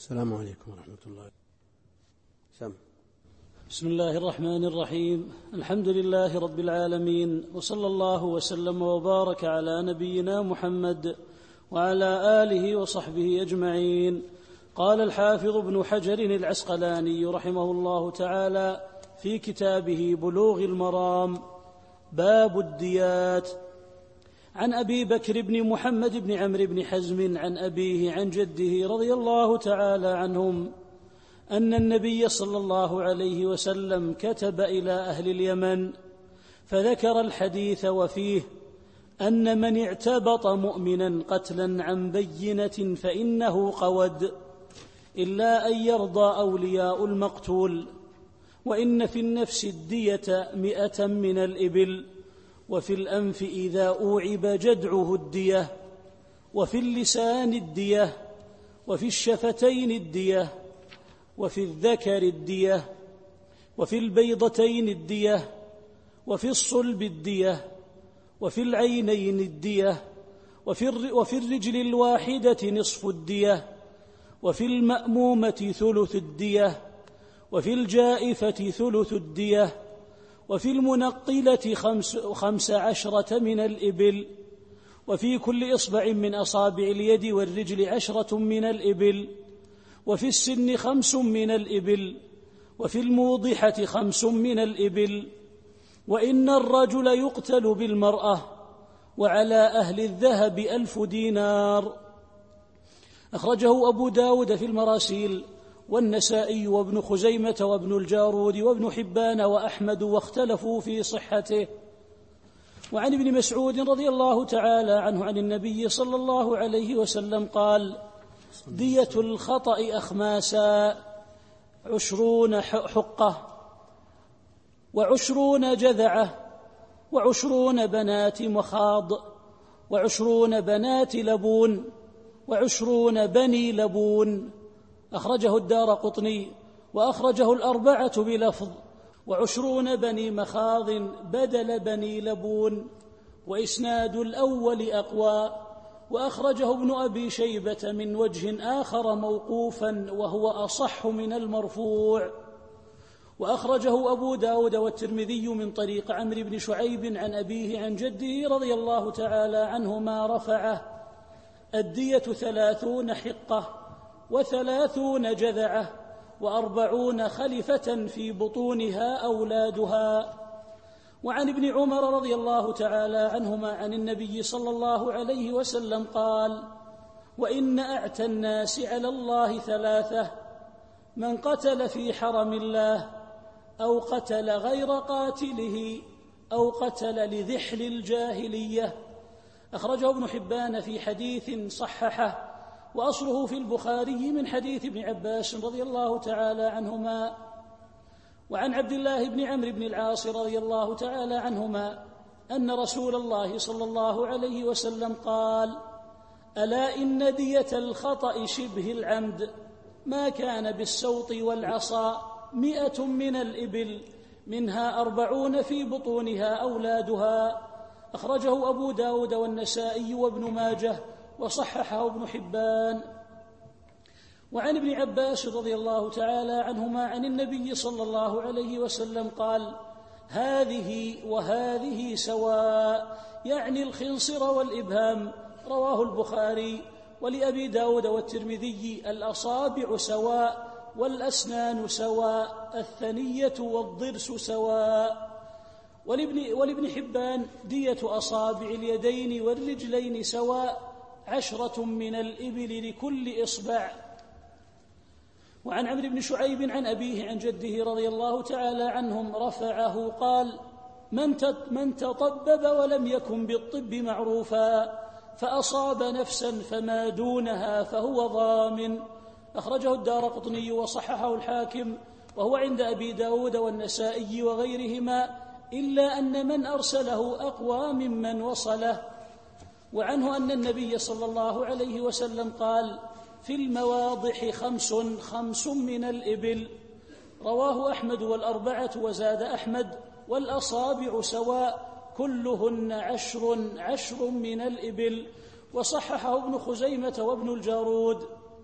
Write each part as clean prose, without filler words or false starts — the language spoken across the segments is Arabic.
السلام عليكم ورحمة الله. بسم الله الرحمن الرحيم. الحمد لله رب العالمين، وصلى الله وسلم وبارك على نبينا محمد وعلى آله وصحبه أجمعين. قال الحافظ ابن حجر العسقلاني رحمه الله تعالى في كتابه بلوغ المرام: باب الديات. عن أبي بكر بن محمد بن عمرو بن حزم عن أبيه عن جده رضي الله تعالى عنهم أن النبي صلى الله عليه وسلم كتب إلى أهل اليمن فذكر الحديث وفيه أن من اعتبط مؤمنا قتلا عن بينة فإنه قود، إلا أن يرضى أولياء المقتول، وإن في النفس الدية 100 من الإبل، وفي الأنف إذا أوعب جدعه الدية، وفي اللسان الدية، وفي الشفتين الدية، وفي الذكر الدية، وفي البيضتين الدية، وفي الصلب الدية، وفي العينين الدية، وفي الرجل الواحدة نصف الدية، وفي المأمومة ثلث الدية، وفي الجائفة ثلث الدية، وفي المنقلة 15 من الإبل، وفي كل إصبع من أصابع اليد والرجل 10 من الإبل، وفي السن 5 من الإبل، وفي الموضحة 5 من الإبل. وإن الرجل يقتل بالمرأة، وعلى أهل الذهب 1000 دينار. أخرجه أبو داود في المراسيل، والنسائي وابن خزيمة وابن الجارود وابن حبان وأحمد، واختلفوا في صحته. وعن ابن مسعود رضي الله تعالى عنه عن النبي صلى الله عليه وسلم قال: دية الخطأ أخماسا، 20 حقة، 20 جذعة، 20 بنات مخاض، 20 بنات لبون، 20 بني لبون. أخرجه الدارقطني، وأخرجه الأربعة بلفظ: 20 بني مخاض بدل بني لبون. وإسناد الأول أقوى. وأخرجه ابن أبي شيبة من وجه آخر موقوفا، وهو أصح من المرفوع. وأخرجه أبو داود والترمذي من طريق عمرو بن شعيب عن أبيه عن جده رضي الله تعالى عنهما رفعه: الدية 30 حقة، 30 جذعة، 40 خلفة في بطونها أولادها. وعن ابن عمر رضي الله تعالى عنهما عن النبي صلى الله عليه وسلم قال: وإن أعتى الناس على الله 3: من قتل في حرم الله، أو قتل غير قاتله، أو قتل لذحل الجاهلية. أخرجه ابن حبان في حديث صححه، وأصله في البخاري من حديث ابن عباس رضي الله تعالى عنهما. وعن عبد الله بن عمرو بن العاص رضي الله تعالى عنهما أن رسول الله صلى الله عليه وسلم قال: ألا إن دية الخطأ شبه العمد ما كان بالسوط والعصا 100 من الإبل، منها 40 في بطونها أولادها. أخرجه أبو داود والنسائي وابن ماجه، وصححه ابن حبان. وعن ابن عباس رضي الله تعالى عنهما عن النبي صلى الله عليه وسلم قال: هذه وهذه سواء، يعني الخنصر والإبهام. رواه البخاري. ولأبي داود والترمذي: الأصابع سواء، والأسنان سواء، الثنية والضرس سواء. ولابن حبان: دية أصابع اليدين والرجلين سواء، 10 من الإبل لكل إصبع. وعن عمرو بن شعيب عن أبيه عن جده رضي الله تعالى عنهم رفعه قال: من تطبب ولم يكن بالطب معروفا، فأصاب نفسا فما دونها فهو ضامن. أخرجه الدارقطني وصححه الحاكم، وهو عند أبي داود والنسائي وغيرهما، إلا أن من أرسله أقوى ممن وصله. وعنه أن النبي صلى الله عليه وسلم قال: في المواضح 5 من الإبل. رواه أحمد والأربعة، وزاد أحمد: والأصابع سواء، كلهن 10 من الإبل. وصححه ابن خزيمة وابن الجارود.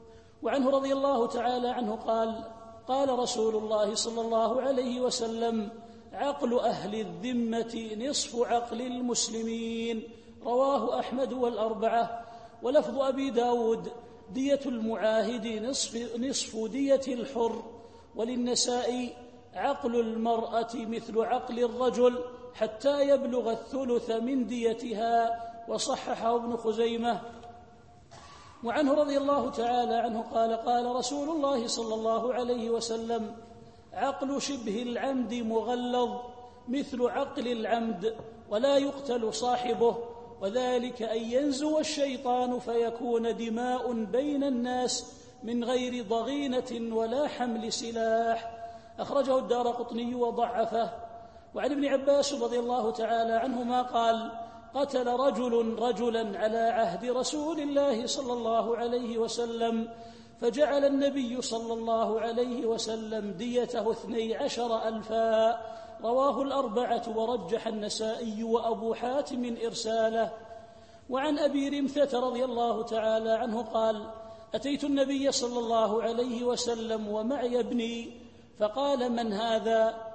وعنه رضي الله تعالى عنه قال: قال رسول الله صلى الله عليه وسلم: عقل أهل الذمة نصف عقل المسلمين. رواه أحمد والأربعة. ولفظ أبي داود: دية المعاهد نصف دية الحر. وللنسائي: عقل المرأة مثل عقل الرجل حتى يبلغ الثلث من ديتها. وصححه ابن خزيمة. وعنه رضي الله تعالى عنه قال: قال رسول الله صلى الله عليه وسلم: عقل شبه العمد مغلظ مثل عقل العمد ولا يقتل صاحبه، وذلك أن ينزو الشيطان فيكون دماء بين الناس من غير ضغينة ولا حمل سلاح. أخرجه الدارقطني وضعفه. وعن ابن عباس رضي الله تعالى عنهما قال: قتل رجل رجلا على عهد رسول الله صلى الله عليه وسلم، فجعل النبي صلى الله عليه وسلم ديته 12,000. رواه الأربعة ورجح النسائي وأبو حاتم إرساله. وعن أبي رمثة رضي الله تعالى عنه قال: أتيت النبي صلى الله عليه وسلم ومعي ابني، فقال: من هذا؟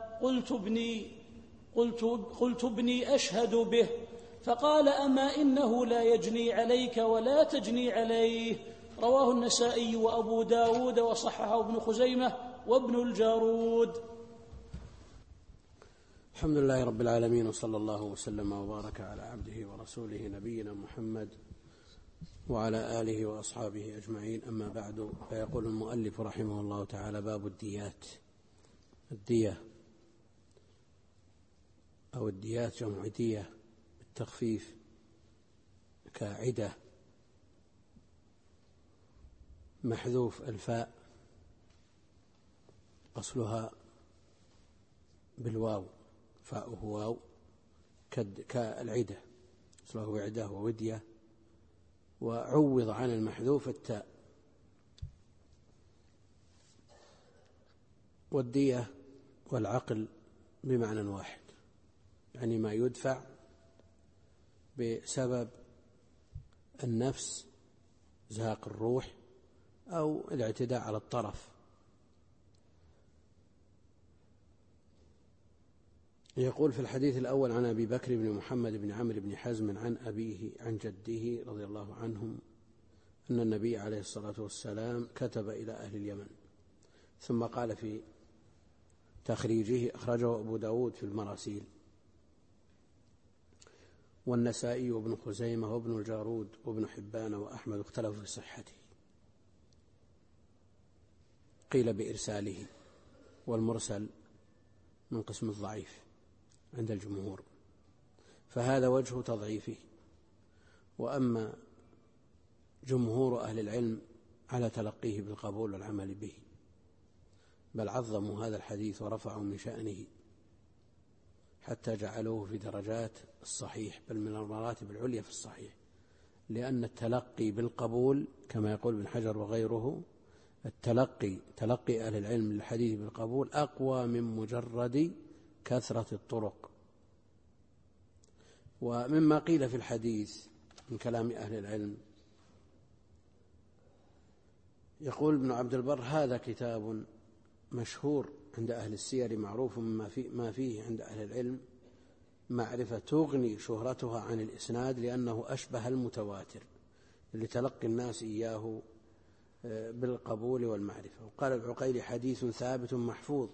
قلت ابني أشهد به. فقال: أما إنه لا يجني عليك ولا تجني عليه. رواه النسائي وأبو داود وصححه ابن خزيمة وابن الجارود. الحمد لله رب العالمين، وصلى الله وسلم وبارك على عبده ورسوله نبينا محمد وعلى آله وأصحابه أجمعين. أما بعد، فيقول المؤلف رحمه الله تعالى: باب الديات. الدية أو الديات جمع دية بالتخفيف كعدة، محذوف الفاء، أصلها بالواو، فاؤه واو كالعدة، أصله عدة وودية، وعوض عن المحذوف التاء. والدية والعقل بمعنى واحد، يعني ما يدفع بسبب النفس، زهاق الروح، أو الاعتداء على الطرف. يقول في الحديث الأول: عن أبي بكر بن محمد بن عمرو بن حزم عن أبيه عن جده رضي الله عنهم أن النبي عليه الصلاة والسلام كتب إلى أهل اليمن. ثم قال في تخريجه: أخرجه أبو داود في المراسيل، والنسائي وابن خزيمة وابن الجارود وابن حبان وأحمد اختلفوا في صحته، قيل بإرساله، والمرسل من قسم الضعيف عند الجمهور، فهذا وجه تضعيفه. وأما جمهور أهل العلم على تلقيه بالقبول والعمل به، بل عظموا هذا الحديث ورفعوا من شأنه حتى جعلوه في درجات الصحيح، بل من المراتب العليا في الصحيح، لأن التلقي بالقبول كما يقول ابن حجر وغيره، تلقي أهل العلم للحديث بالقبول أقوى من مجرد كثرة الطرق. ومما قيل في الحديث من كلام أهل العلم، يقول ابن عبد البر: هذا كتاب مشهور عند أهل السير، معروف ما فيه عند أهل العلم معرفة تغني شهرتها عن الإسناد، لأنه أشبه المتواتر لتلقي الناس إياه بالقبول والمعرفة. وقال العقيلي: حديث ثابت محفوظ.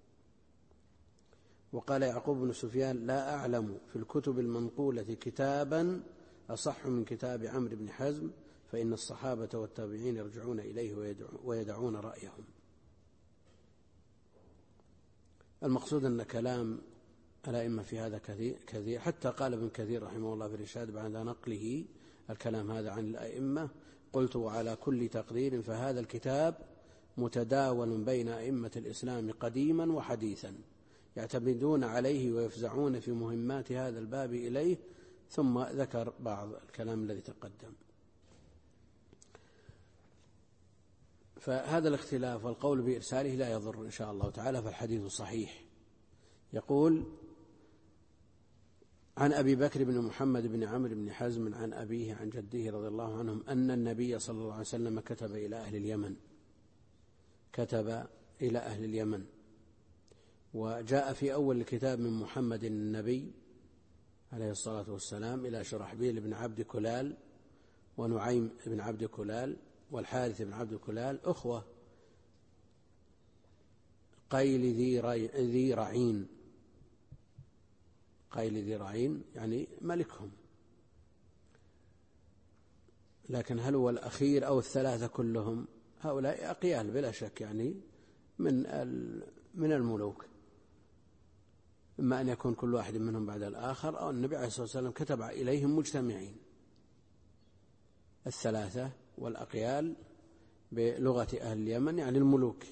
وقال يعقوب بن سفيان: لا أعلم في الكتب المنقولة كتابا أصح من كتاب عمرو بن حزم، فإن الصحابة والتابعين يرجعون إليه ويدعون رأيهم. المقصود أن كلام الأئمة في هذا كثير، حتى قال ابن كثير رحمه الله في الإرشاد بعد نقله الكلام هذا عن الأئمة: قلت: وعلى كل تقدير فهذا الكتاب متداول بين أئمة الإسلام قديما وحديثا، يعتمدون عليه ويفزعون في مهمات هذا الباب إليه. ثم ذكر بعض الكلام الذي تقدم. فهذا الاختلاف والقول بإرساله لا يضر إن شاء الله تعالى، فالحديث صحيح. يقول: عن أبي بكر بن محمد بن عمرو بن حزم عن أبيه عن جده رضي الله عنهم أن النبي صلى الله عليه وسلم كتب إلى أهل اليمن. وجاء في أول الكتاب من محمد النبي عليه الصلاة والسلام إلى شرحبيل بن عبد كلال ونعيم بن عبد كلال والحارث بن عبد كلال أخوة قيل ذي رعين. قيل ذي رعين يعني ملكهم، لكن هل هو الأخير أو الثلاثة كلهم؟ هؤلاء أقيال بلا شك، يعني من الملوك، إما أن يكون كل واحد منهم بعد الآخر، أو النبي عليه الصلاة والسلام كتب إليهم مجتمعين، الثلاثة والأقيال بلغة أهل اليمن يعني الملوك.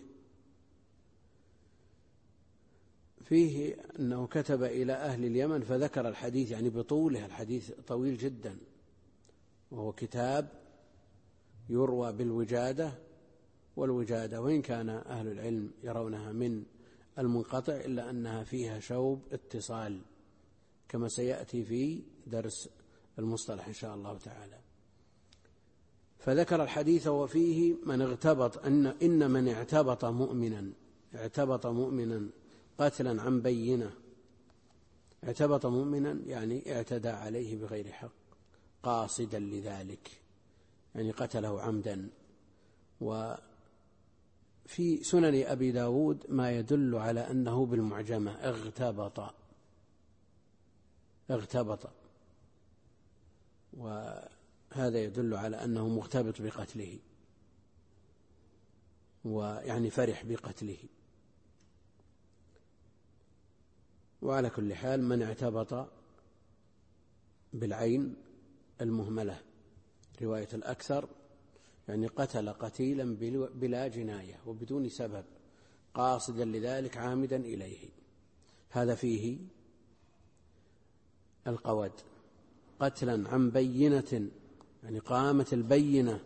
فيه أنه كتب إلى أهل اليمن فذكر الحديث يعني بطوله، الحديث طويل جدا، وهو كتاب يروى بالوجادة، والوجادة وإن كان أهل العلم يرونها من المنقطع إلا أنها فيها شوب اتصال، كما سيأتي في درس المصطلح إن شاء الله تعالى. فذكر الحديث وفيه من اغتبط إن من اعتبط مؤمنا قتلا عن بينة. اعتبط مؤمنا يعني اعتدى عليه بغير حق قاصدا لذلك، يعني قتله عمدا. وفي سنن أبي داود ما يدل على أنه بالمعجمة اغتبط، وهذا يدل على أنه مغتبط بقتله، ويعني فرح بقتله. وعلى كل حال من اعتبط بالعين المهملة رواية الأكثر، يعني قتل قتيلا بلا جناية وبدون سبب قاصدا لذلك عامدا إليه، هذا فيه القود. قتلا عن بينة يعني قامت البينة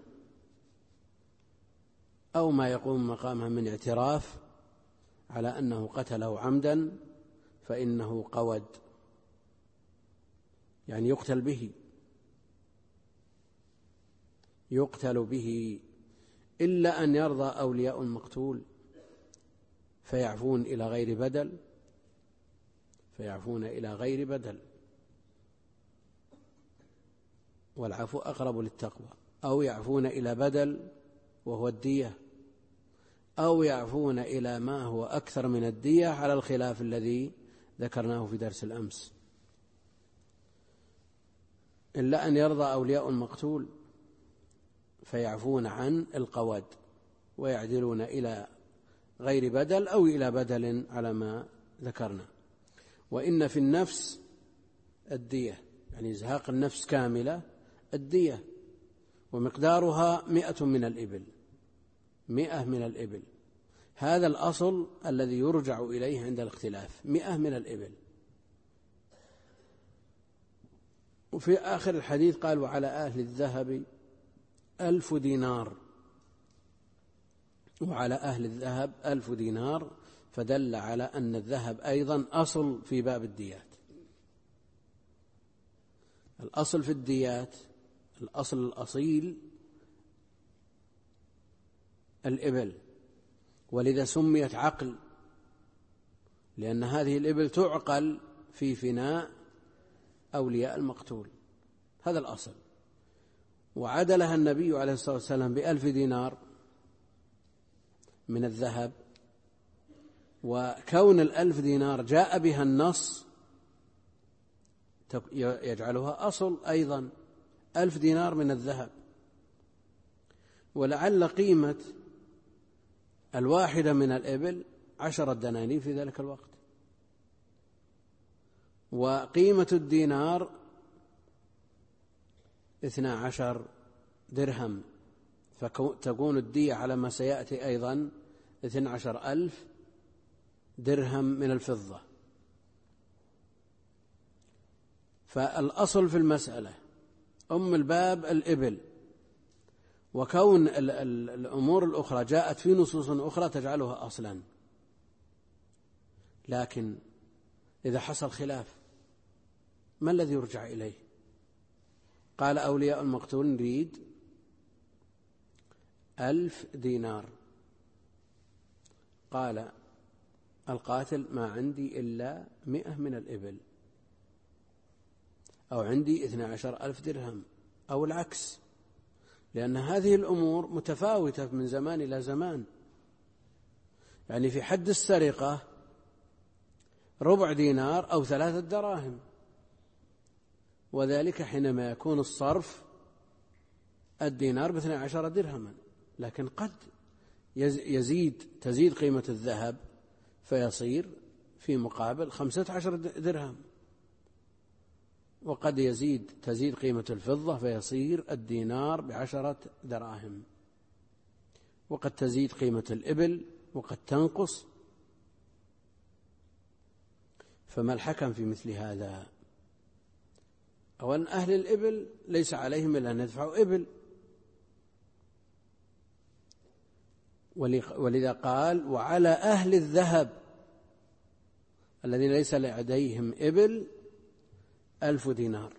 أو ما يقوم مقامها من اعتراف على أنه قتله عمدا، فإنه قود يعني يقتل به إلا أن يرضى أولياء المقتول فيعفون إلى غير بدل، والعفو أقرب للتقوى، أو يعفون إلى بدل وهو الدية، أو يعفون إلى ما هو أكثر من الدية على الخلاف الذي ذكرناه في درس الأمس. إلا أن يرضى أولياء المقتول فيعفون عن القود ويعدلون إلى غير بدل أو إلى بدل على ما ذكرنا. وإن في النفس الدية يعني إزهاق النفس كاملة الدية، ومقدارها 100 من الإبل. هذا الأصل الذي يرجع إليه عند الاختلاف، 100 من الإبل. وفي آخر الحديث قال وعلى أهل الذهب 1000 دينار، وعلى أهل الذهب 1000 دينار، فدل على أن الذهب أيضا أصل في باب الديات. الأصل في الديات، الأصل الأصيل الإبل، ولذا سميت عقل، لأن هذه الإبل تعقل في فناء أولياء المقتول، هذا الأصل. وعدلها النبي عليه الصلاة والسلام ب1000 دينار من الذهب، وكون 1000 دينار جاء بها النص يجعلها أصل أيضا، 1000 دينار من الذهب. ولعل قيمة الواحدة من الإبل 10 دنانير في ذلك الوقت، وقيمة الدينار 12 درهم، فتكون الدية على ما سيأتي أيضا 12,000 درهم من الفضة. فالأصل في المسألة أم الباب الإبل، وكون الأمور الأخرى جاءت في نصوص أخرى تجعلها أصلا. لكن إذا حصل خلاف ما الذي يرجع إليه؟ قال أولياء المقتول نريد 1000 دينار. قال القاتل ما عندي إلا 100 من الإبل، أو عندي 12,000 درهم، أو العكس، لأن هذه الأمور متفاوتة من زمان إلى زمان. يعني في حد السرقة 1/4 دينار أو 3 دراهم، وذلك حينما يكون الصرف الدينار ب12 درهما، لكن قد تزيد قيمة الذهب فيصير في مقابل 15 درهم، وقد تزيد قيمة الفضة فيصير الدينار ب10 دراهم، وقد تزيد قيمة الإبل وقد تنقص. فما الحكم في مثل هذا؟ أولا أهل الإبل ليس عليهم إلا أن يدفعوا إبل، ولذا قال وعلى أهل الذهب الذين ليس لديهم إبل 1000 دينار.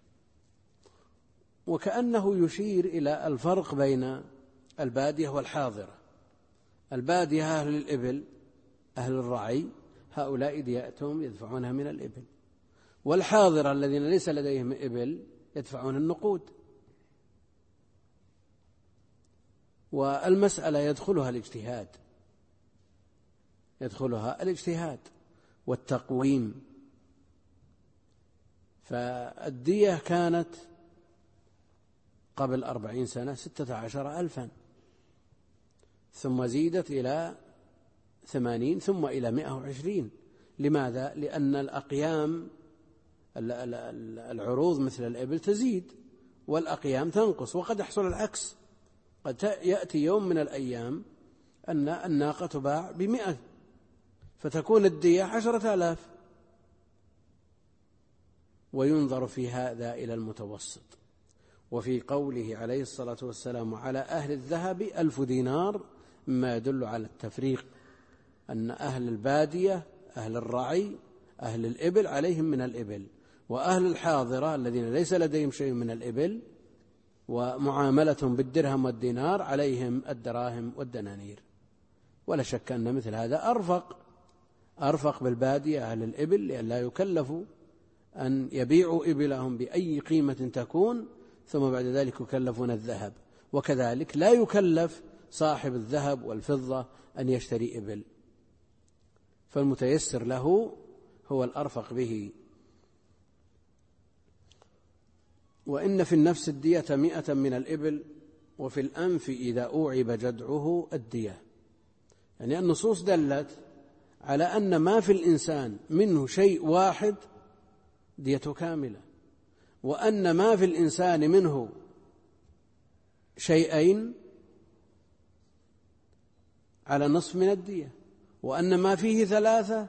وكأنه يشير إلى الفرق بين البادية والحاضرة. البادية أهل الإبل أهل الرعي، هؤلاء دياتهم يدفعونها من الإبل، والحاضرة الذين ليس لديهم إبل يدفعون النقود. والمسألة يدخلها الاجتهاد والتقويم. فالدية كانت قبل 40 سنة 16,000، ثم زيدت إلى 80، ثم إلى 120. لماذا؟ لأن الأقيام العروض مثل الإبل تزيد والأقيام تنقص، وقد يحصل العكس. قد يأتي يوم من الأيام أن الناقة تباع ب100 فتكون الدية 10,000. وينظر في هذا إلى المتوسط. وفي قوله عليه الصلاة والسلام على أهل الذهب 1000 دينار مما يدل على التفريق، أن أهل البادية أهل الرعي أهل الإبل عليهم من الإبل، وأهل الحاضرة الذين ليس لديهم شيء من الإبل ومعاملتهم بالدرهم والدينار عليهم الدراهم والدنانير. ولا شك أن مثل هذا أرفق بالبادية أهل الإبل، لئلا يكلفوا أن يبيعوا إبلهم بأي قيمة تكون ثم بعد ذلك يكلفون الذهب. وكذلك لا يكلف صاحب الذهب والفضة أن يشتري إبل، فالمتيسر له هو الأرفق به. وإن في النفس الدية 100 من الإبل، وفي الأنف إذا أوعب جدعه الدية. يعني النصوص دلت على أن ما في الإنسان منه شيء واحد ديته كاملة، وأن ما في الإنسان منه شيئين على نصف من الدية، وأن ما فيه 3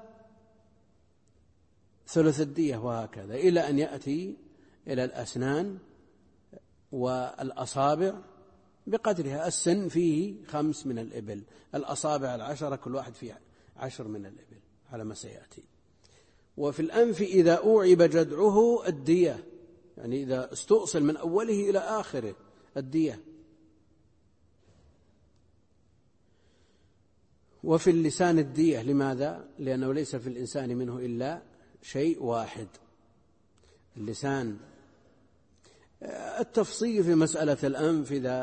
ثلث الدية، وهكذا إلى أن يأتي إلى الأسنان والأصابع بقدرها. السن فيه 5 من الإبل، الأصابع 10، كل واحد فيه 10 من الإبل على ما سيأتي. وفي الأنف إذا أوعب جدعه الدية، يعني إذا استؤصل من أوله إلى آخره الدية. وفي اللسان الدية. لماذا؟ لأنه ليس في الإنسان منه إلا شيء واحد، اللسان. التفصيل في مسألة الأنف، إذا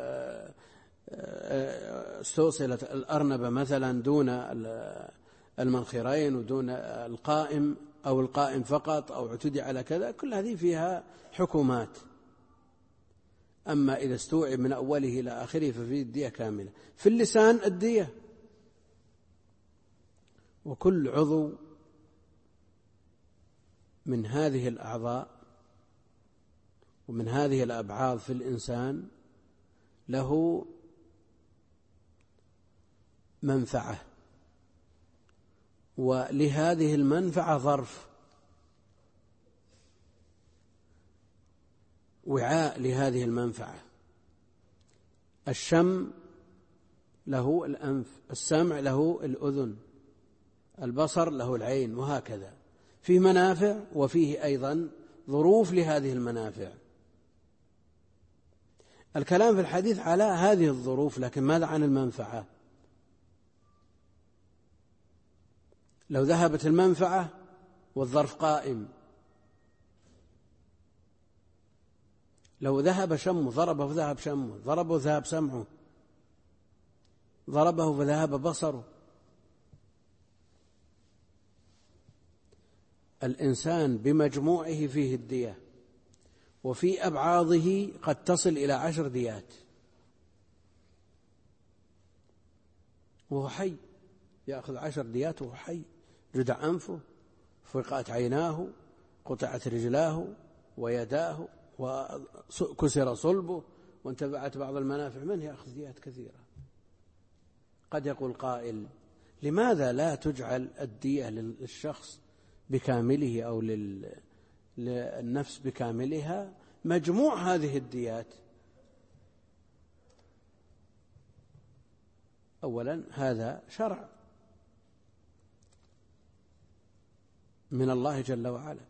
استوصلت الأرنبة مثلا دون المنخرين ودون القائم، أو القائم فقط، أو اعتدي على كذا، كل هذه فيها حكومات. أما إذا استوعب من أوله إلى آخره ففيه الدية كاملة. في اللسان الدية، وكل عضو من هذه الأعضاء ومن هذه الأبعاض في الإنسان له منفعة، ولهذه المنفعة ظرف، وعاء لهذه المنفعة. الشم له الأنف، السمع له الأذن، البصر له العين، وهكذا. فيه منافع وفيه أيضا ظروف لهذه المنافع. الكلام في الحديث على هذه الظروف، لكن ماذا عن المنفعة؟ لو ذهبت المنفعة والظرف قائم، لو ذهب شمه ضربه فذهب شمه، ضربه ذهب سمعه، ضربه فذهب بصره. الإنسان بمجموعه فيه الدية، وفي أبعاضه قد تصل إلى 10 ديات وهو حي، يأخذ 10 ديات وهو حي. جدع أنفه، فقعت عيناه، قطعت رجلاه ويداه، وكسر صلبه، وانتبعت بعض المنافع منه، يأخذ ديات كثيرة. قد يقول قائل: لماذا لا تجعل الدية للشخص بكامله أو للنفس بكاملها مجموع هذه الديات؟ أولا هذا شرع من الله جل وعلا،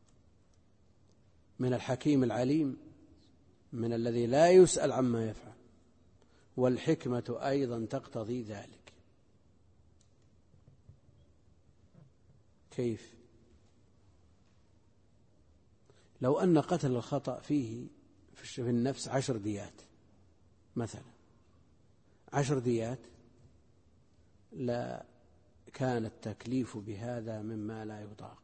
من الحكيم العليم، من الذي لا يسأل عما يفعل، والحكمة أيضا تقتضي ذلك. كيف؟ لو أن قتل الخطأ فيه في النفس 10 ديات مثلا، 10 ديات، لا كان التكليف بهذا مما لا يطاق.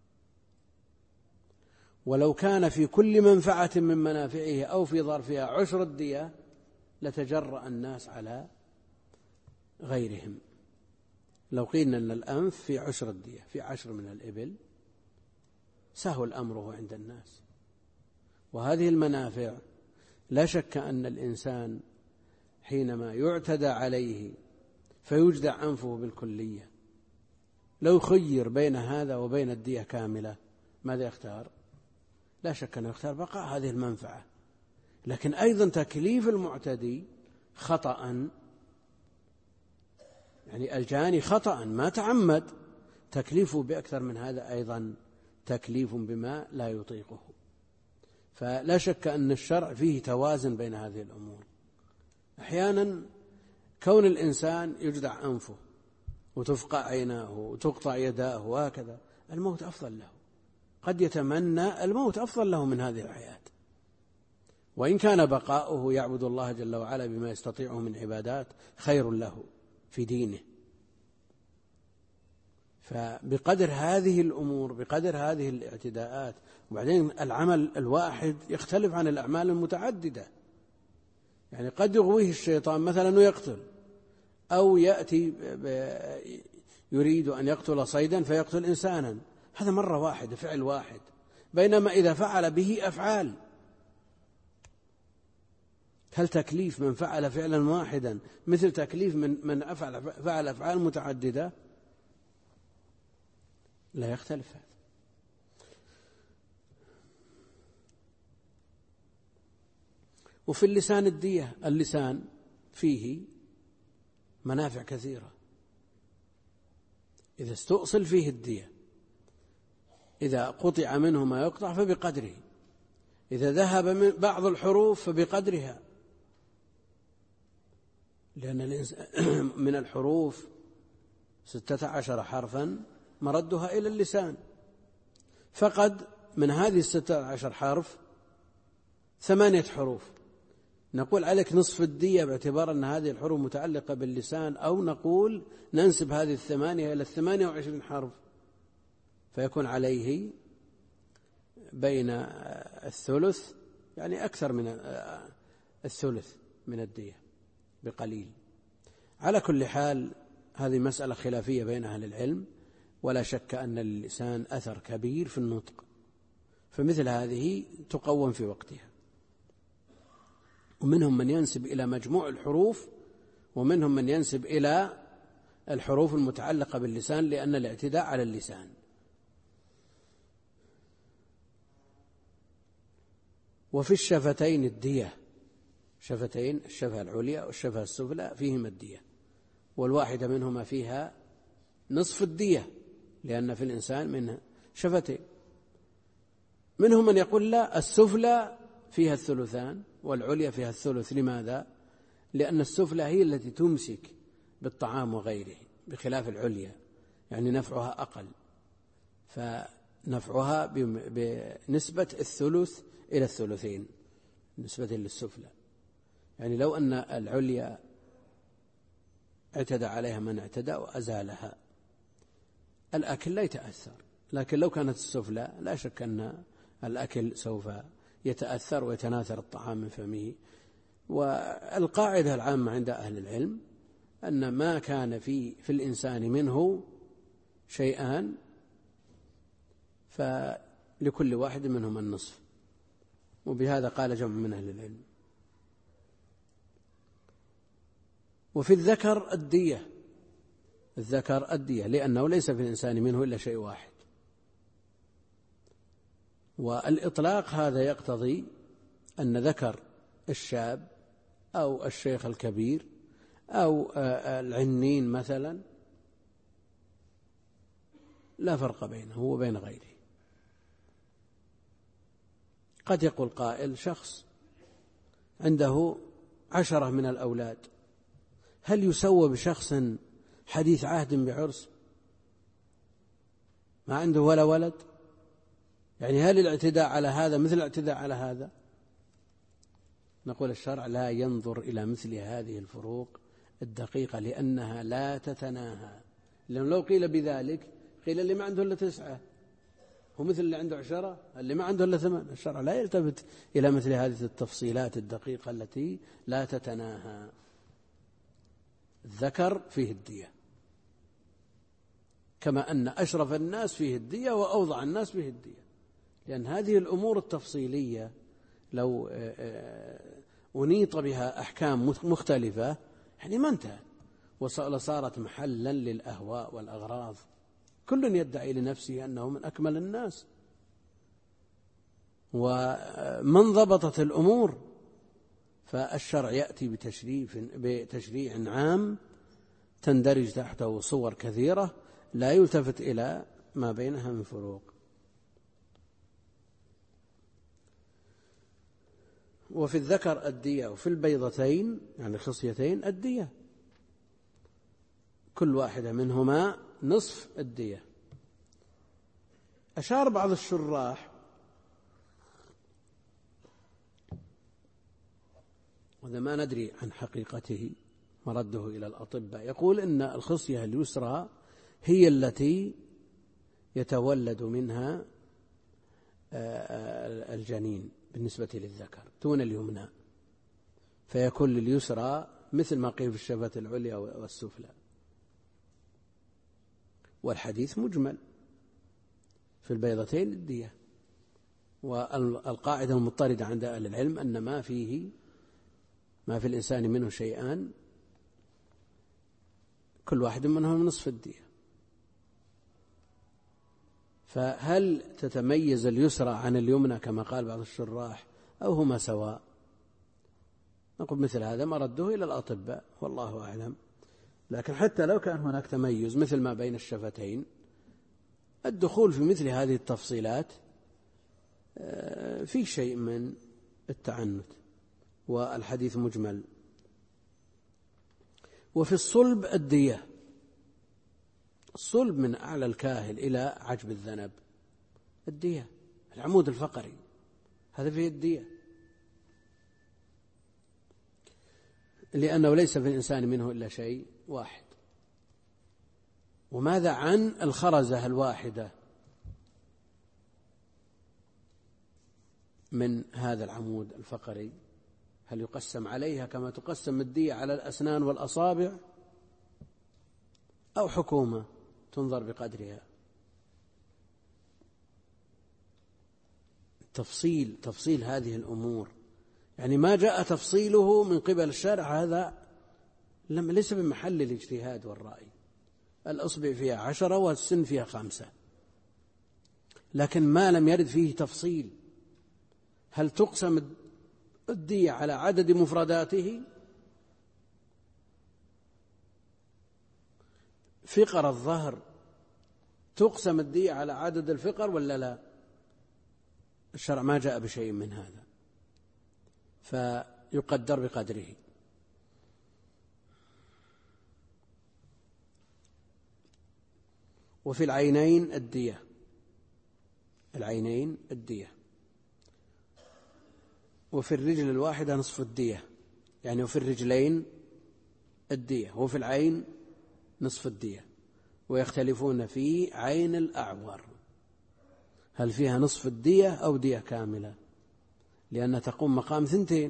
ولو كان في كل منفعة من منافعه أو في ظرفها 10 الدية لتجرأ الناس على غيرهم. لو قيلنا أن الأنف في 10 الدية، في 10 من الإبل، سهل أمره عند الناس. وهذه المنافع لا شك أن الإنسان حينما يعتدى عليه فيجدع أنفه بالكلية، لو خير بين هذا وبين الدية كاملة ماذا يختار؟ لا شك أنه يختار بقاء هذه المنفعة. لكن أيضا تكليف المعتدي خطأ، يعني الجاني خطأ ما تعمد، تكليفه بأكثر من هذا أيضا تكليف بما لا يطيقه. فلا شك أن الشرع فيه توازن بين هذه الأمور. أحيانا كون الإنسان يجدع أنفه وتفقع عيناه وتقطع يداه وهكذا، الموت أفضل له، قد يتمنى الموت أفضل له من هذه الحياة، وإن كان بقاؤه يعبد الله جل وعلا بما يستطيعه من عبادات خير له في دينه. فبقدر هذه الأمور، بقدر هذه الاعتداءات. وبعدين العمل الواحد يختلف عن الأعمال المتعددة، يعني قد يغويه الشيطان مثلا ويقتل، أو يأتي يريد أن يقتل صيدا فيقتل إنسانا، هذا مرة واحدة، فعل واحد. بينما إذا فعل به أفعال، هل تكليف من فعل فعلا واحدا مثل تكليف من فعل أفعال متعددة؟ لا يختلف هذا. وفي اللسان الدية، اللسان فيه منافع كثيرة، إذا استؤصل فيه الدية، إذا قطع منه ما يقطع فبقدره، إذا ذهب من بعض الحروف فبقدرها، لأن من الحروف 16 حرفا مردها إلى اللسان، فقد من هذه 16 حرف 8 حروف، نقول عليك نصف الدية باعتبار أن هذه الحروف متعلقة باللسان، أو نقول ننسب هذه 8 إلى 28 حرف، فيكون عليه بين الثلث، يعني أكثر من الثلث من الدية بقليل. على كل حال هذه مسألة خلافية بين أهل العلم، ولا شك أن اللسان أثر كبير في النطق، فمثل هذه تقوم في وقتها. ومنهم من ينسب إلى مجموع الحروف، ومنهم من ينسب إلى الحروف المتعلقة باللسان، لأن الاعتداء على اللسان. وفي الشفتين الدية، شفتين، الشفة العليا والشفة السفلى فيهما الدية، والواحدة منهما فيها نصف الدية، لأن في الإنسان من شفتين. منهم من يقول لا، السفلى فيها الثلثان والعليا فيها الثلث. لماذا؟ لأن السفلى هي التي تمسك بالطعام وغيره، بخلاف العليا يعني نفعها أقل، فنفعها بنسبة الثلث إلى الثلثين نسبة للسفلى. يعني لو أن العليا اعتدى عليها من اعتدى وأزالها الأكل لا يتأثر، لكن لو كانت السفلى لا شك أن الأكل سوف يتأثر ويتناثر الطعام من فمه. والقاعدة العامة عند أهل العلم أن ما كان في الإنسان منه شيئان فلكل واحد منهم النصف، وبهذا قال جمع من أهل العلم. وفي الذكر الدية، الذكر الدية لأنه ليس في الإنسان منه إلا شيء واحد. والإطلاق هذا يقتضي أن ذكر الشاب أو الشيخ الكبير أو العنين مثلا لا فرق بينه وبين غيره. قد يقول قائل شخص عنده 10 من الأولاد، هل يسوى بشخص حديث عهد بعرس ما عنده ولا ولد؟ يعني هل الاعتداء على هذا مثل الاعتداء على هذا؟ نقول الشرع لا ينظر إلى مثل هذه الفروق الدقيقة لأنها لا تتناهى. لأنه لو قيل بذلك قيل اللي ما عنده إلا 9 هو مثل اللي عنده 10، اللي ما عنده إلا 8. الشرع لا يلتفت إلى مثل هذه التفصيلات الدقيقة التي لا تتناهى. الذكر فيه الدية، كما أن أشرف الناس فيه الدية وأوضع الناس فيه الدية، لأن هذه الأمور التفصيلية لو أنيط بها أحكام مختلفة يعني ما انتهت وصارت محلا للأهواء والأغراض. كل يدعي لنفسه أنه من أكمل الناس. ومن ضبطت الأمور فالشرع يأتي بتشريع عام تندرج تحته صور كثيرة لا يلتفت إلى ما بينها من فروق. وفي الذكر الدية، وفي البيضتين يعني الخصيتين الدية، كل واحدة منهما نصف الدية. أشار بعض الشراح وإذا ما ندري عن حقيقته مرده إلى الأطباء، يقول إن الخصية اليسرى هي التي يتولد منها الجنين بالنسبة للذكر دون اليمنى، فيكون لليسرى مثل ما قيل في الشفة العليا والسفلى. والحديث مجمل في البيضتين الدية. والقاعدة المضطردة عند أهل العلم أن ما في الإنسان منه شيئان كل واحد منهم نصف الدية. فهل تتميز اليسرى عن اليمنى كما قال بعض الشراح أو هما سواء؟ نقول مثل هذا مرده إلى الأطباء والله أعلم. لكن حتى لو كان هناك تميز مثل ما بين الشفتين، الدخول في مثل هذه التفصيلات في شيء من التعنت، والحديث مجمل. وفي الصلب الدية، الصلب من أعلى الكاهل إلى عجب الذنب الدية، العمود الفقري هذا فيه الدية، لأنه ليس في الإنسان منه إلا شيء واحد. وماذا عن الخرزة الواحدة من هذا العمود الفقري؟ هل يقسم عليها كما تقسم الدية على الأسنان والأصابع، أو حكومة تنظر بقدرها؟ تفصيل هذه الأمور يعني ما جاء تفصيله من قبل الشارع هذا ليس بمحل الاجتهاد والرأي. الأصبع فيها 10 والسن فيها 5، لكن ما لم يرد فيه تفصيل. هل تقسم الدية على عدد مفرداته؟ فقر الظهر تقسم الدية على عدد الفقر ولا لا؟ الشرع ما جاء بشيء من هذا، فيقدر بقدره. وفي العينين الدية، العينين الدية. وفي الرجل الواحدة نصف الدية، يعني وفي الرجلين الدية، وفي العين نصف الدية. ويختلفون في عين الأعور، هل فيها نصف الدية أو دية كاملة، لأنها تقوم مقام ثنتين.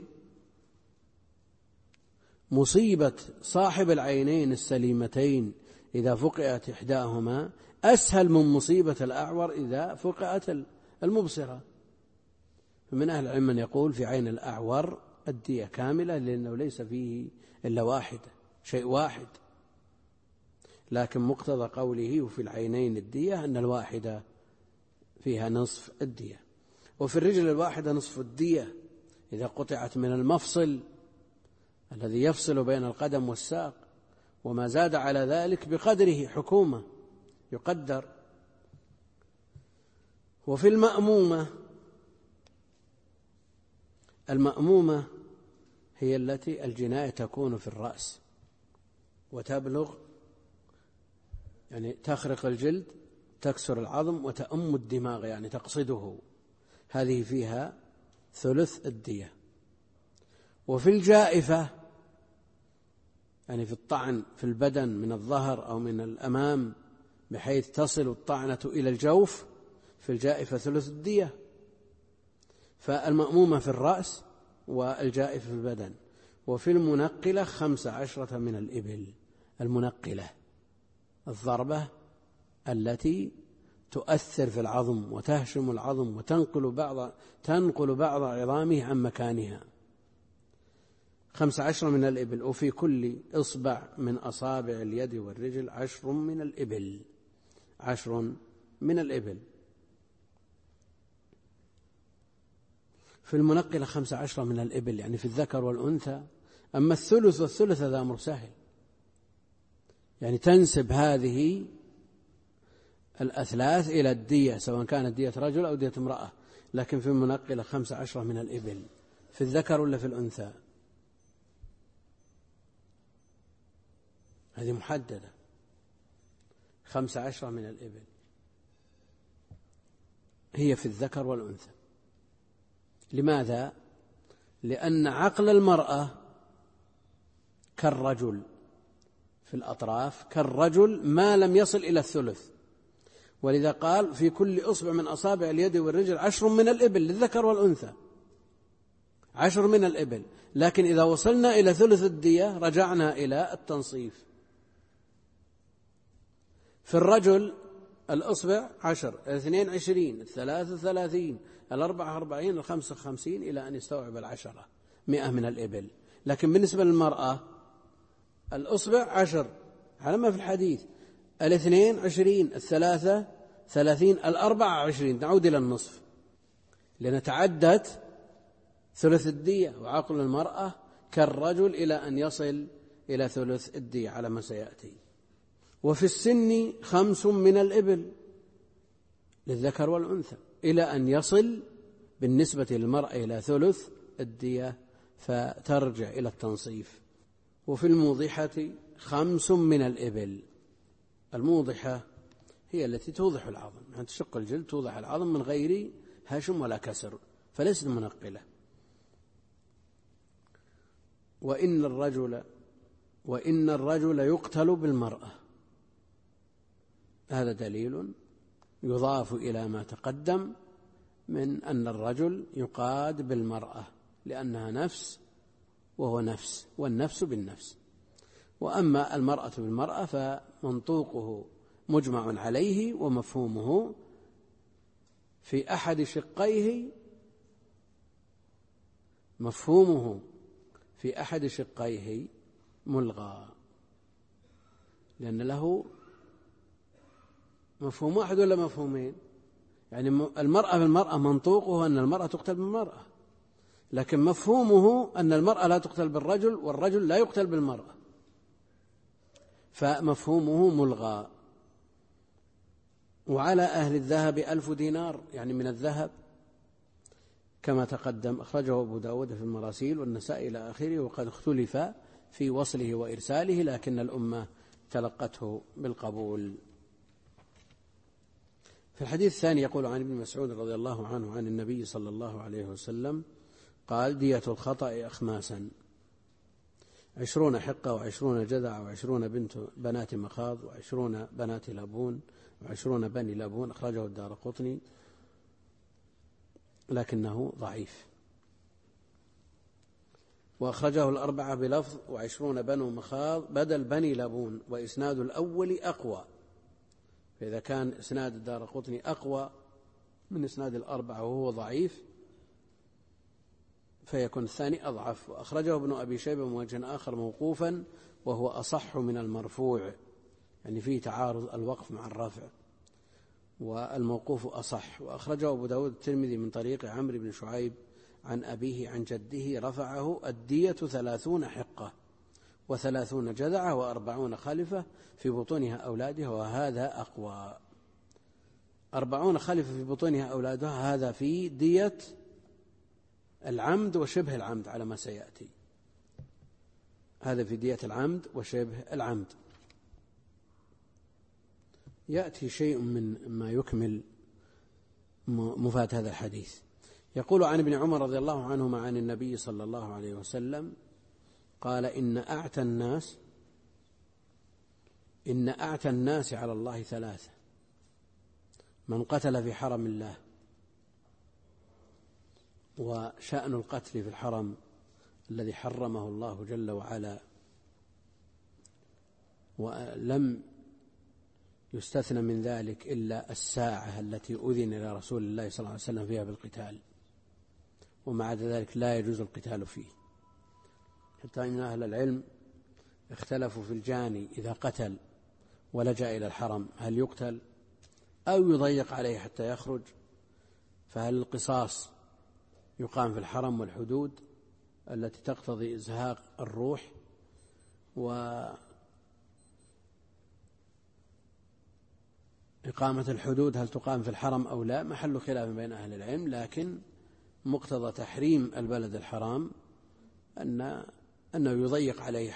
مصيبة صاحب العينين السليمتين إذا فقئت إحداهما أسهل من مصيبة الأعور إذا فقئت المبصرة. فمن أهل العلم من يقول في عين الأعور الدية كاملة، لأنه ليس فيه إلا واحدة، شيء واحد. لكن مقتضى قوله وفي العينين الدية أن الواحدة فيها نصف الدية. وفي الرجل الواحدة نصف الدية إذا قطعت من المفصل الذي يفصل بين القدم والساق، وما زاد على ذلك بقدره حكومة يقدر. وفي المأمومة، المأمومة هي التي الجناية تكون في الرأس وتبلغ، يعني تخرق الجلد، تكسر العظم، وتأم الدماغ، يعني تقصده، هذه فيها ثلث الدية. وفي الجائفة، يعني في الطعن في البدن من الظهر أو من الأمام بحيث تصل الطعنة إلى الجوف، في الجائفة ثلث الدية. فالمأمومة في الرأس والجائفة في البدن. وفي المنقلة 15 من الإبل. المنقلة الضربة التي تؤثر في العظم وتهشم العظم وتنقل بعض عظامه عن مكانها. 15 من الإبل. وفي كل إصبع من أصابع اليد والرجل 10 من الإبل. 10 من الإبل. في المنقلة 15 من الإبل، يعني في الذكر والأنثى. أما الثلث والثلث هذا أمر سهل، يعني تنسب هذه الأثلاث إلى الدية، سواء كانت دية رجل أو دية امرأة. لكن في المنقلة 15 من الإبل. في الذكر ولا في الأنثى؟ هذه محددة، 15 من الإبل هي في الذكر والأنثى. لماذا؟ لأن عقل المرأة كالرجل في الأطراف، كالرجل ما لم يصل إلى الثلث، ولذا قال في كل أصبع من أصابع اليد والرجل 10 من الإبل للذكر والأنثى. 10 من الإبل. لكن إذا وصلنا إلى ثلث الدية رجعنا إلى التنصيف. في الرجل الأصبع 10، 22، 33، 44، 55 إلى أن يستوعب 100 من الإبل. لكن بالنسبة للمرأة الأصبع 10 على ما في الحديث، 22، 33، 24، نعود إلى النصف، لأن تعدت ثلث الدية. وعقل المرأة كالرجل إلى أن يصل إلى ثلث الدية على ما سيأتي. وفي السن 5 من الإبل للذكر والأنثى، إلى أن يصل بالنسبة للمرأة إلى ثلث الدية فترجع إلى التنصيف. وفي الموضحة 5 من الإبل. الموضحة هي التي توضح العظم، يعني تشق الجلد توضح العظم من غير هشم ولا كسر، فليست منقلة. وإن الرجل يقتل بالمرأة، هذا دليل يضاف إلى ما تقدم من أن الرجل يقاد بالمرأة، لأنها نفس وهو نفس، والنفس بالنفس. وأما المرأة بالمرأة فمنطوقه مجمع عليه، ومفهومه في أحد شقيه، مفهومه في أحد شقيه ملغى، لأن له مفهوم واحد ولا مفهومين. يعني المرأة بالمرأة منطوقه أن المرأة تقتل بالمرأة، لكن مفهومه أن المرأة لا تقتل بالرجل والرجل لا يقتل بالمرأة، فمفهومه ملغى. وعلى أهل الذهب 1000 دينار، يعني من الذهب كما تقدم. أخرجه أبو داود في المراسيل والنسائي إلى آخره، وقد اختلف في وصله وإرساله، لكن الأمة تلقته بالقبول. في الحديث الثاني يقول عن ابن مسعود رضي الله عنه عن النبي صلى الله عليه وسلم قال: دية الخطأ أخماسا: 20 حقة، و20 جذع، و20 بنات مخاض، و20 بنات لبون، و20 بني لبون. أخرجه الدارقطني لكنه ضعيف. وأخرجه الأربعة بلفظ: و20 بنو مخاض بدل بني لبون، وإسناد الأول أقوى. فإذا كان إسناد الدارقطني أقوى من إسناد الأربعة وهو ضعيف، فيكون الثاني أضعف. وأخرجه ابن أبي شيبة من وجه آخر موقوفا، وهو أصح من المرفوع، يعني فيه تعارض الوقف مع الرفع، والموقوف أصح. وأخرجه أبو داود الترمذي من طريق عمرو بن شعيب عن أبيه عن جده رفعه: الدية 30 حقة، و30 جذعة، و40 خلفة في بطونها أولادها، وهذا أقوى. 40 خلفة في بطونها أولادها، هذا في دية العمد وشبه العمد على ما سيأتي. هذا في دية العمد وشبه العمد. يأتي شيء من ما يكمل مفاد هذا الحديث. يقول عن ابن عمر رضي الله عنهما عن النبي صلى الله عليه وسلم قال: إن أعتى الناس على الله 3: من قتل في حرم الله. وشأن القتل في الحرم الذي حرمه الله جل وعلا، ولم يستثنى من ذلك إلا الساعة التي أذن لرسول الله صلى الله عليه وسلم فيها بالقتال، ومع ذلك لا يجوز القتال فيه، حتى إن أهل العلم اختلفوا في الجاني إذا قتل ولجأ إلى الحرم هل يقتل أو يضيق عليه حتى يخرج، فهل القصاص يقام في الحرم والحدود التي تقتضي إزهاق الروح، وإقامة الحدود هل تقام في الحرم أو لا، محل خلاف بين أهل العلم. لكن مقتضى تحريم البلد الحرام أنه يضيق عليه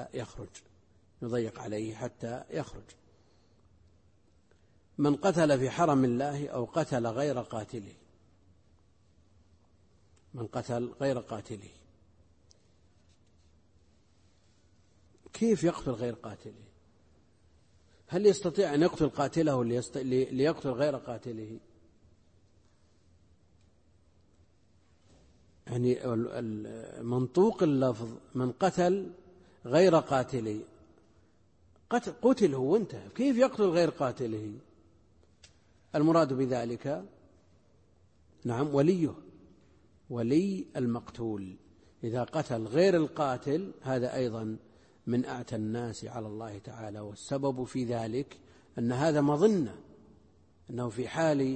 حتى يخرج. من قتل في حرم الله أو قتل غير قاتله، كيف يقتل غير قاتله؟ هل يستطيع أن يقتل قاتله ليقتل غير قاتله؟ يعني منطوق اللفظ من قتل غير قاتله، قتل هو وانتهى، كيف يقتل غير قاتله؟ المراد بذلك نعم ولي المقتول. إذا قتل غير القاتل هذا أيضا من أعتى الناس على الله تعالى. والسبب في ذلك أن هذا مظنة أنه في حال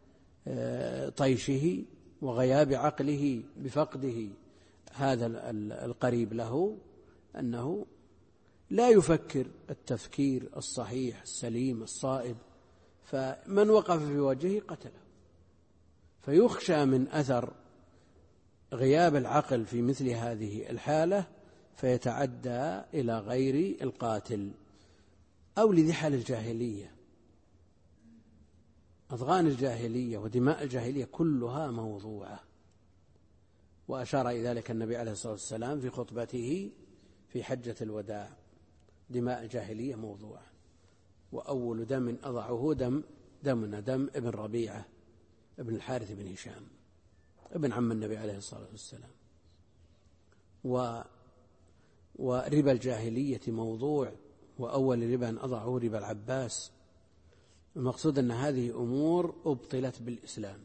طيشه وغياب عقله بفقده هذا القريب له، أنه لا يفكر التفكير الصحيح السليم الصائب، فمن وقف في وجهه قتله. فيخشى من أثر غياب العقل في مثل هذه الحالة فيتعدى إلى غير القاتل. أو لذي حال الجاهلية، أضغان الجاهلية ودماء الجاهلية كلها موضوعة، وأشار إلى ذلك النبي عليه الصلاة والسلام في خطبته في حجة الوداع: دماء الجاهلية موضوعة، وأول دم أضعه دمنا دم ابن ربيعة ابن الحارث بن هشام ابن عم النبي عليه الصلاة والسلام. وربا الجاهلية موضوع، وأول ربا أضعه ربا العباس. المقصود أن هذه أمور أبطلت بالإسلام،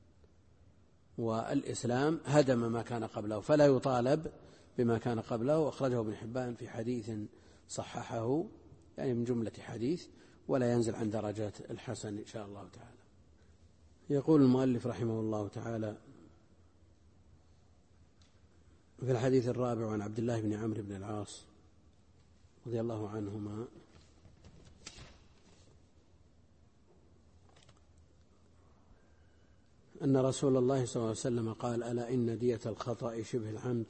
والإسلام هدم ما كان قبله، فلا يطالب بما كان قبله. أخرجه ابن حبان في حديث صححه، يعني من جملة حديث، ولا ينزل عن درجات الحسن إن شاء الله تعالى. يقول المؤلف رحمه الله تعالى في الحديث الرابع عن عبد الله بن عمرو بن العاص رضي الله عنهما أن رسول الله صلى الله عليه وسلم قال: ألا إن دية الخطأ شبه العمد.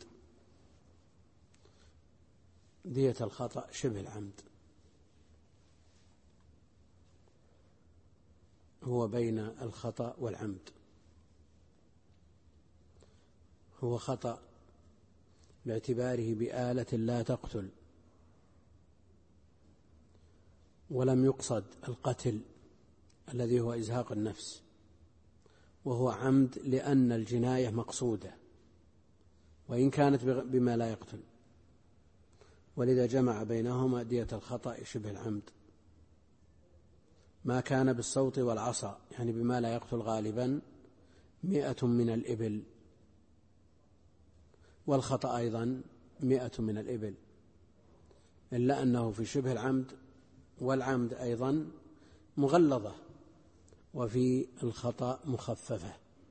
دية الخطأ شبه العمد هو بين الخطأ والعمد. هو خطأ باعتباره بآلة لا تقتل، ولم يقصد القتل الذي هو إزهاق النفس، وهو عمد لأن الجناية مقصودة وإن كانت بما لا يقتل، ولذا جمع بينهما دية الخطأ شبه العمد. ما كان بالصوت والعصا، يعني بما لا يقتل غالبا، 100 من الإبل، والخطأ أيضا 100 من الإبل، إلا أنه في شبه العمد والعمد أيضا مغلظة، وفي الخطأ مخففة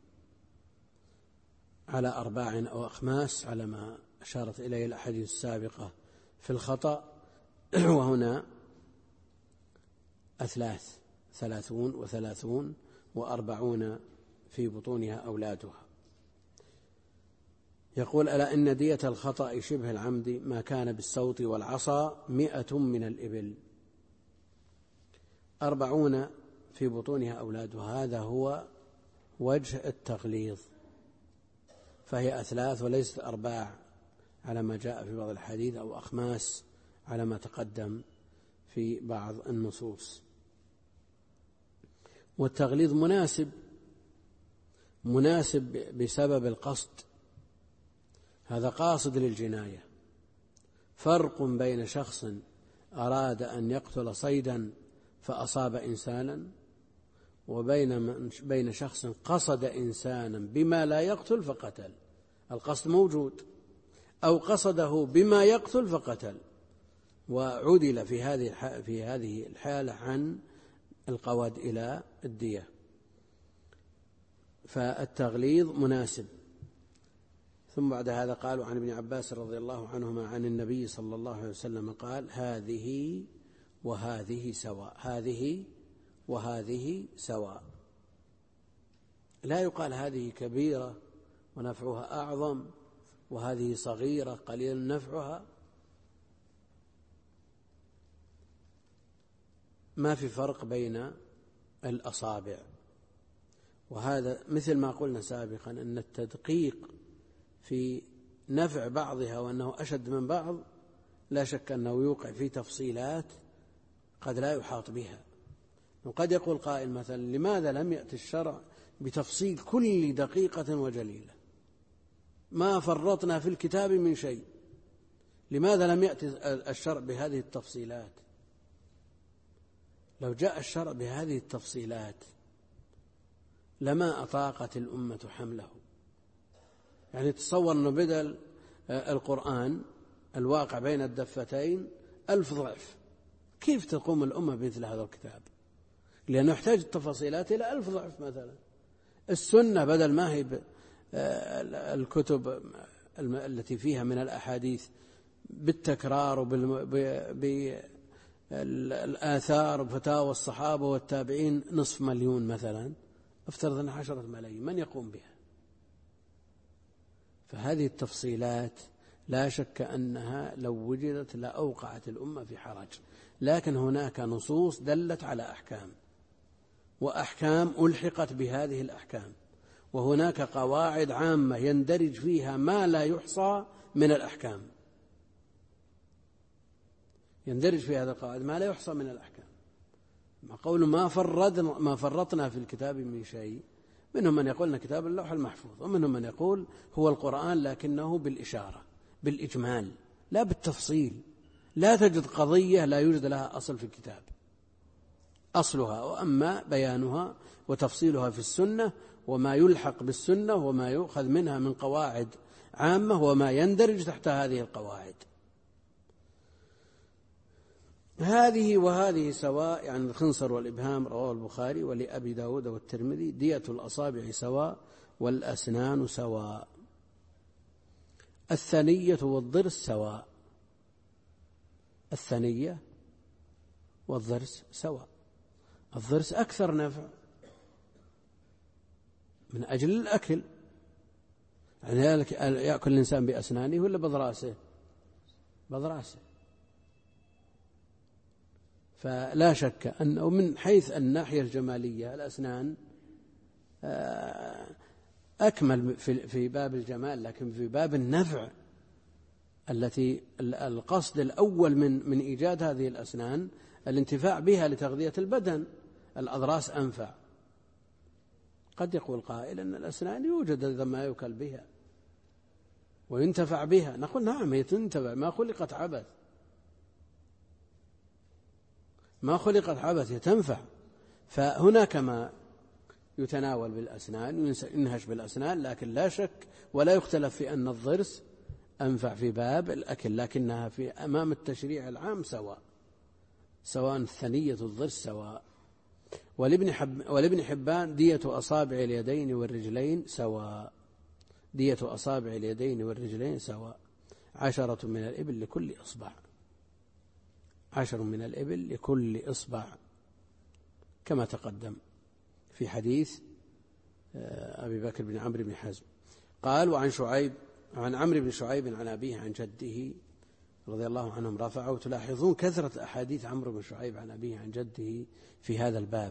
على 4 أو أخماس على ما أشارت إليه الأحاديث السابقة في الخطأ. وهنا 30 و30 و40 في بطونها أولادها. يقول: ألا إن دية الخطأ شبه العمد ما كان بالصوت والعصا 100 من الإبل، 40 في بطونها أولادها. هذا هو وجه التغليظ، فهي أثلاث وليست أرباع على ما جاء في بعض الحديث، أو أخماس على ما تقدم في بعض النصوص. والتغليظ مناسب بسبب القصد، هذا قاصد للجناية. فرق بين شخص أراد أن يقتل صيدا فأصاب إنسانا، وبين شخص قصد إنسانا بما لا يقتل فقتل. القصد موجود، أو قصده بما يقتل فقتل، وعدل في هذه الحالة عن القود إلى الدية. فالتغليظ مناسب. ثم بعد هذا قالوا عن ابن عباس رضي الله عنهما عن النبي صلى الله عليه وسلم قال: هذه وهذه سواء. هذه وهذه سواء، لا يقال هذه كبيرة ونفعها أعظم وهذه صغيرة قليل نفعها. ما في فرق بين الأصابع. وهذا مثل ما قلنا سابقا أن التدقيق في نفع بعضها وأنه أشد من بعض لا شك أنه يوقع في تفصيلات قد لا يحاط بها. وقد يقول قائل مثلا: لماذا لم يأتي الشرع بتفصيل كل دقيقة وجليلة؟ ما فرطنا في الكتاب من شيء، لماذا لم يأتي الشرع بهذه التفصيلات؟ لو جاء الشرع بهذه التفصيلات لما أطاقت الأمة حمله. يعني تصور أنه بدل القرآن الواقع بين الدفتين 1000 ضعف، كيف تقوم الأمة بمثل هذا الكتاب؟ لأنه يحتاج التفاصيلات إلى 1000 ضعف. مثلا السنة بدل ما هي الكتب التي فيها من الأحاديث بالتكرار وبالآثار وفتاوى الصحابة والتابعين 250,000 مثلا، افترض أن 10 ملايين، من يقوم بها؟ فهذه التفصيلات لا شك أنها لو وجدت لأوقعت الأمة في حرج. لكن هناك نصوص دلت على أحكام، وأحكام ألحقت بهذه الأحكام، وهناك قواعد عامة يندرج فيها ما لا يحصى من الأحكام. يندرج في هذا القواعد ما لا يحصى من الأحكام. ما قول ما فرطنا في الكتاب من شيء، منهم من يقول أن كتاب اللوح المحفوظ، ومنهم من يقول هو القرآن لكنه بالإشارة بالإجمال لا بالتفصيل. لا تجد قضية لا يوجد لها أصل في الكتاب، أصلها، وأما بيانها وتفصيلها في السنة، وما يلحق بالسنة وما يؤخذ منها من قواعد عامة وما يندرج تحت هذه القواعد. هذه وهذه سواء، يعني الخنصر والإبهام رواه البخاري ولأبي داود والترمذي. دية الأصابع سواء والأسنان سواء. الثنية والضرس سواء. الثنية والضرس سواء. الضرس أكثر نفع، من أجل الأكل. يعني يأكل الإنسان بأسنانه ولا بضراسه؟ بضراسه. فلا شك أنه من حيث الناحية الجمالية الأسنان أكمل في باب الجمال، لكن في باب النفع التي القصد الأول من إيجاد هذه الأسنان الانتفاع بها لتغذية البدن، الأضراس أنفع. قد يقول قائل أن الأسنان يوجد إذا ما يؤكل بها وينتفع بها، نقول نعم هي تنتفع، ما خلقت عبث، ما خلقت عبث، هي تنفع. فهناك ما يتناول بالأسنان ينهش بالأسنان، لكن لا شك ولا يختلف في أن الضرس أنفع في باب الأكل، لكنها في أمام التشريع العام سواء ثنية الضرس سواء. ولابن حبان دية أصابع اليدين والرجلين سواء، دية أصابع اليدين والرجلين سواء، 10 من الإبل لكل إصبع، 10 من الإبل لكل إصبع، كما تقدم في حديث أبي بكر بن عمرو بن حزم. قال عن عمرو بن شعيب عن أبيه عن جده رضي الله عنهم رفعه. تلاحظون كثرة أحاديث عمرو بن شعيب عن أبيه عن جده في هذا الباب،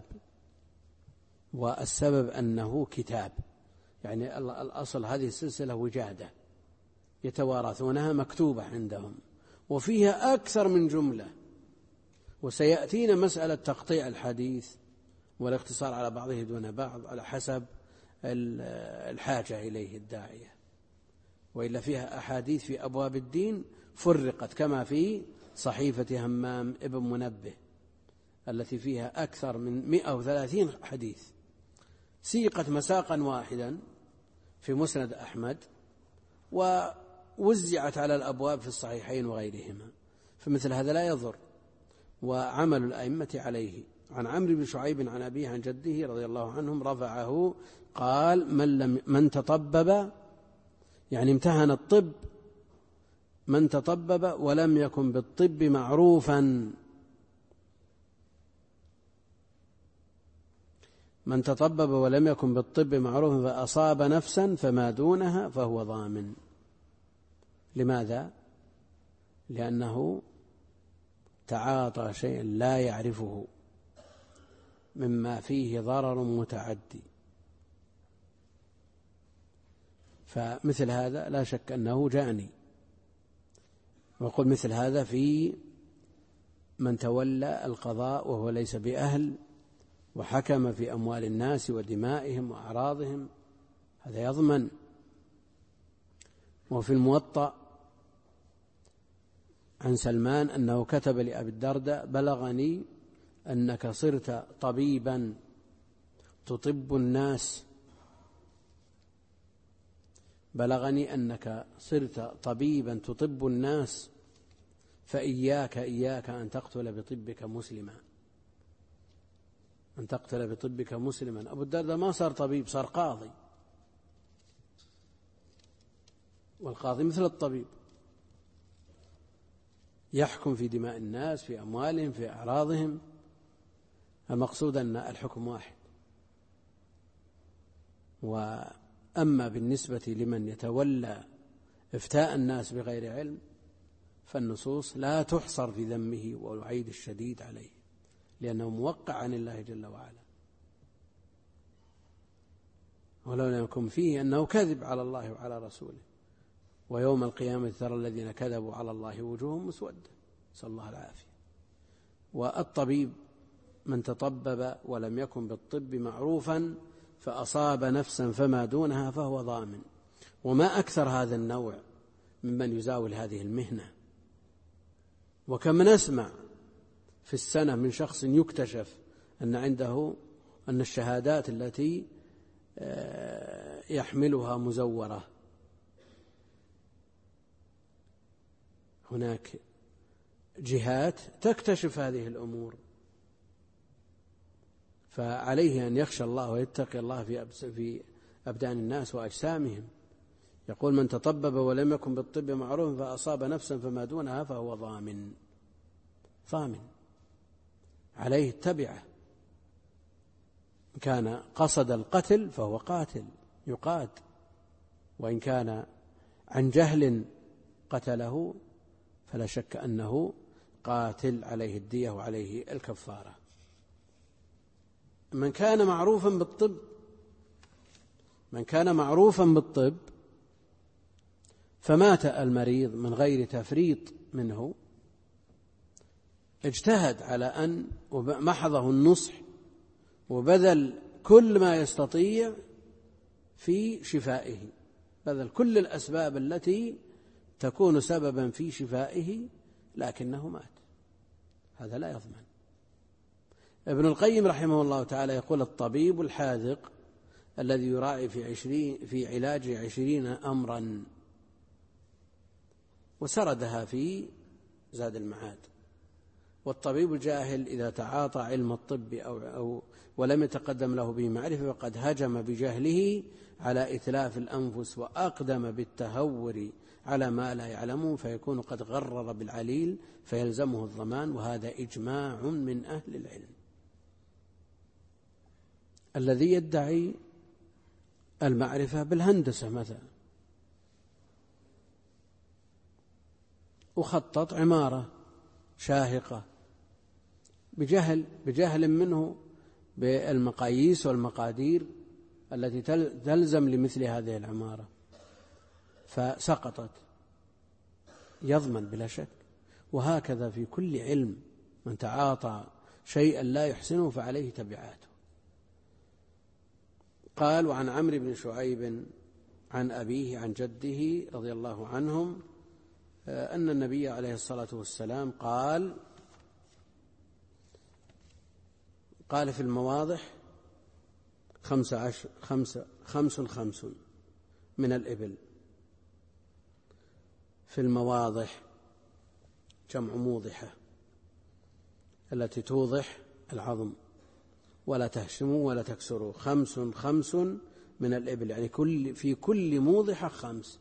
والسبب أنه كتاب، يعني الأصل هذه السلسلة وجادة يتوارثونها مكتوبة عندهم، وفيها أكثر من جملة. وسيأتينا مسألة تقطيع الحديث والاقتصار على بعضه دون بعض على حسب الحاجة إليه الداعية، وإلا فيها أحاديث في أبواب الدين فرقت، كما في صحيفة همام ابن منبه التي فيها أكثر من 130 حديث، سيقت مساقا واحدا في مسند أحمد ووزعت على الأبواب في الصحيحين وغيرهما، فمثل هذا لا يضر، وعمل الأئمة عليه. عن عمرو بن شعيب عن أبيه عن جده رضي الله عنهم رفعه قال: من تطبب، يعني امتهن الطب، من تطبب ولم يكن بالطب معروفا، من تطبب ولم يكن بالطب معروفا فأصاب نفسا فما دونها فهو ضامن. لماذا؟ لأنه تعاطى شيئا لا يعرفه مما فيه ضرر متعدي، فمثل هذا لا شك أنه جاني. وقل مثل هذا في من تولى القضاء وهو ليس بأهل وحكم في أموال الناس ودمائهم وأعراضهم، هذا يضمن. وفي الموطأ عن سلمان أنه كتب لأبي الدرداء: بلغني أنك صرت طبيبا تطب الناس، بلغني أنك صرت طبيبا تطب الناس، فإياك أن تقتل بطبك مسلما، أن تقتل بطبك مسلما. أبو الدرداء ما صار طبيب، صار قاضي، والقاضي مثل الطبيب يحكم في دماء الناس، في أموالهم، في أعراضهم. المقصود أن الحكم واحد. وأما بالنسبة لمن يتولى إفتاء الناس بغير علم فالنصوص لا تحصر في ذمه والوعيد الشديد عليه، لأنه موقع عن الله جل وعلا، ولو لم يكن فيه أنه كذب على الله وعلى رسوله. ويوم القيامة ترى الذين كذبوا على الله وجوههم مسودة، نسأل الله العافية. والطبيب من تطبب ولم يكن بالطب معروفا فأصاب نفسا فما دونها فهو ضامن. وما أكثر هذا النوع ممن يزاول هذه المهنة، وكم نسمع في السنة من شخص يكتشف أن عنده أن الشهادات التي يحملها مزورة. هناك جهات تكتشف هذه الأمور، فعليه أن يخشى الله ويتقي الله في أبدان الناس وأجسامهم. يقول: من تطبب ولم يكن بالطب معروف فأصاب نفسا فما دونها فهو ضامن عليه التبعة، إن كان قصد القتل فهو قاتل يقاد، وإن كان عن جهل قتله فلا شك أنه قاتل عليه الدية وعليه الكفارة. من كان معروفا بالطب فمات المريض من غير تفريط منه، اجتهد على أن محضه النصح وبذل كل ما يستطيع في شفائه، بذل كل الأسباب التي تكون سببا في شفائه، لكنه مات، هذا لا يضمن. ابن القيم رحمه الله تعالى يقول: الطبيب الحاذق الذي يراعي في علاج 20 أمرا، وسردها في زاد المعاد. والطبيب الجاهل إذا تعاطى علم الطب أو ولم يتقدم له به معرفة فقد هجم بجهله على إتلاف الأنفس وأقدم بالتهور على ما لا يعلمه، فيكون قد غرر بالعليل فيلزمه الضمان، وهذا إجماع من أهل العلم. الذي يدعي المعرفة بالهندسة مثلا وخطط عمارة شاهقة بجهل منه بالمقاييس والمقادير التي تلزم لمثل هذه العمارة فسقطت، يضمن بلا شك. وهكذا في كل علم، من تعاطى شيئا لا يحسنه فعليه تبعاته. قال: وعن عمرو بن شعيب عن أبيه عن جده رضي الله عنهم أن النبي عليه الصلاة والسلام قال في المواضح 5 من الإبل. في المواضح جمع موضحة، التي توضح العظم ولا تهشموا ولا تكسروا. 5 من الإبل، يعني في كل موضحة 5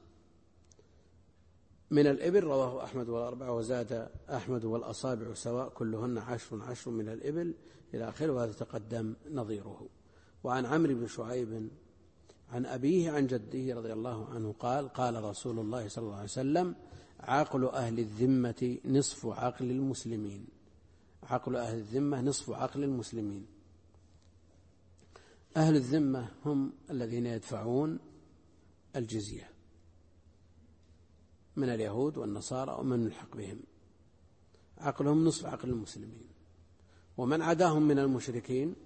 من الإبل. رواه أحمد والأربعة، وزاد أحمد: والأصابع سواء كلهن 10 من الإبل إلى آخره، وهذا تقدم نظيره. وعن عمرو بن شعيب عن أبيه عن جده رضي الله عنه قال: قال رسول الله صلى الله عليه وسلم: عقل أهل الذمة نصف عقل المسلمين. عقل أهل الذمة نصف عقل المسلمين. أهل الذمة هم الذين يدفعون الجزية من اليهود والنصارى ومن يلحق بهم، عقلهم نصف عقل المسلمين. ومن عداهم من المشركين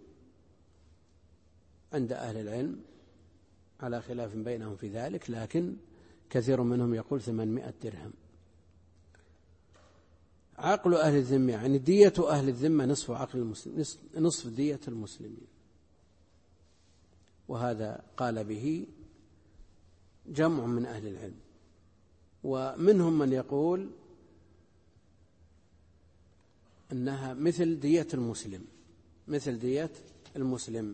عند أهل العلم على خلاف بينهم في ذلك، لكن كثير منهم يقول 800 درهم. عقل أهل الذمة يعني دية أهل الذمة نصف عقل المسلم، نصف دية المسلمين. وهذا قال به جمع من أهل العلم، ومنهم من يقول أنها مثل دية المسلم، مثل دية المسلم.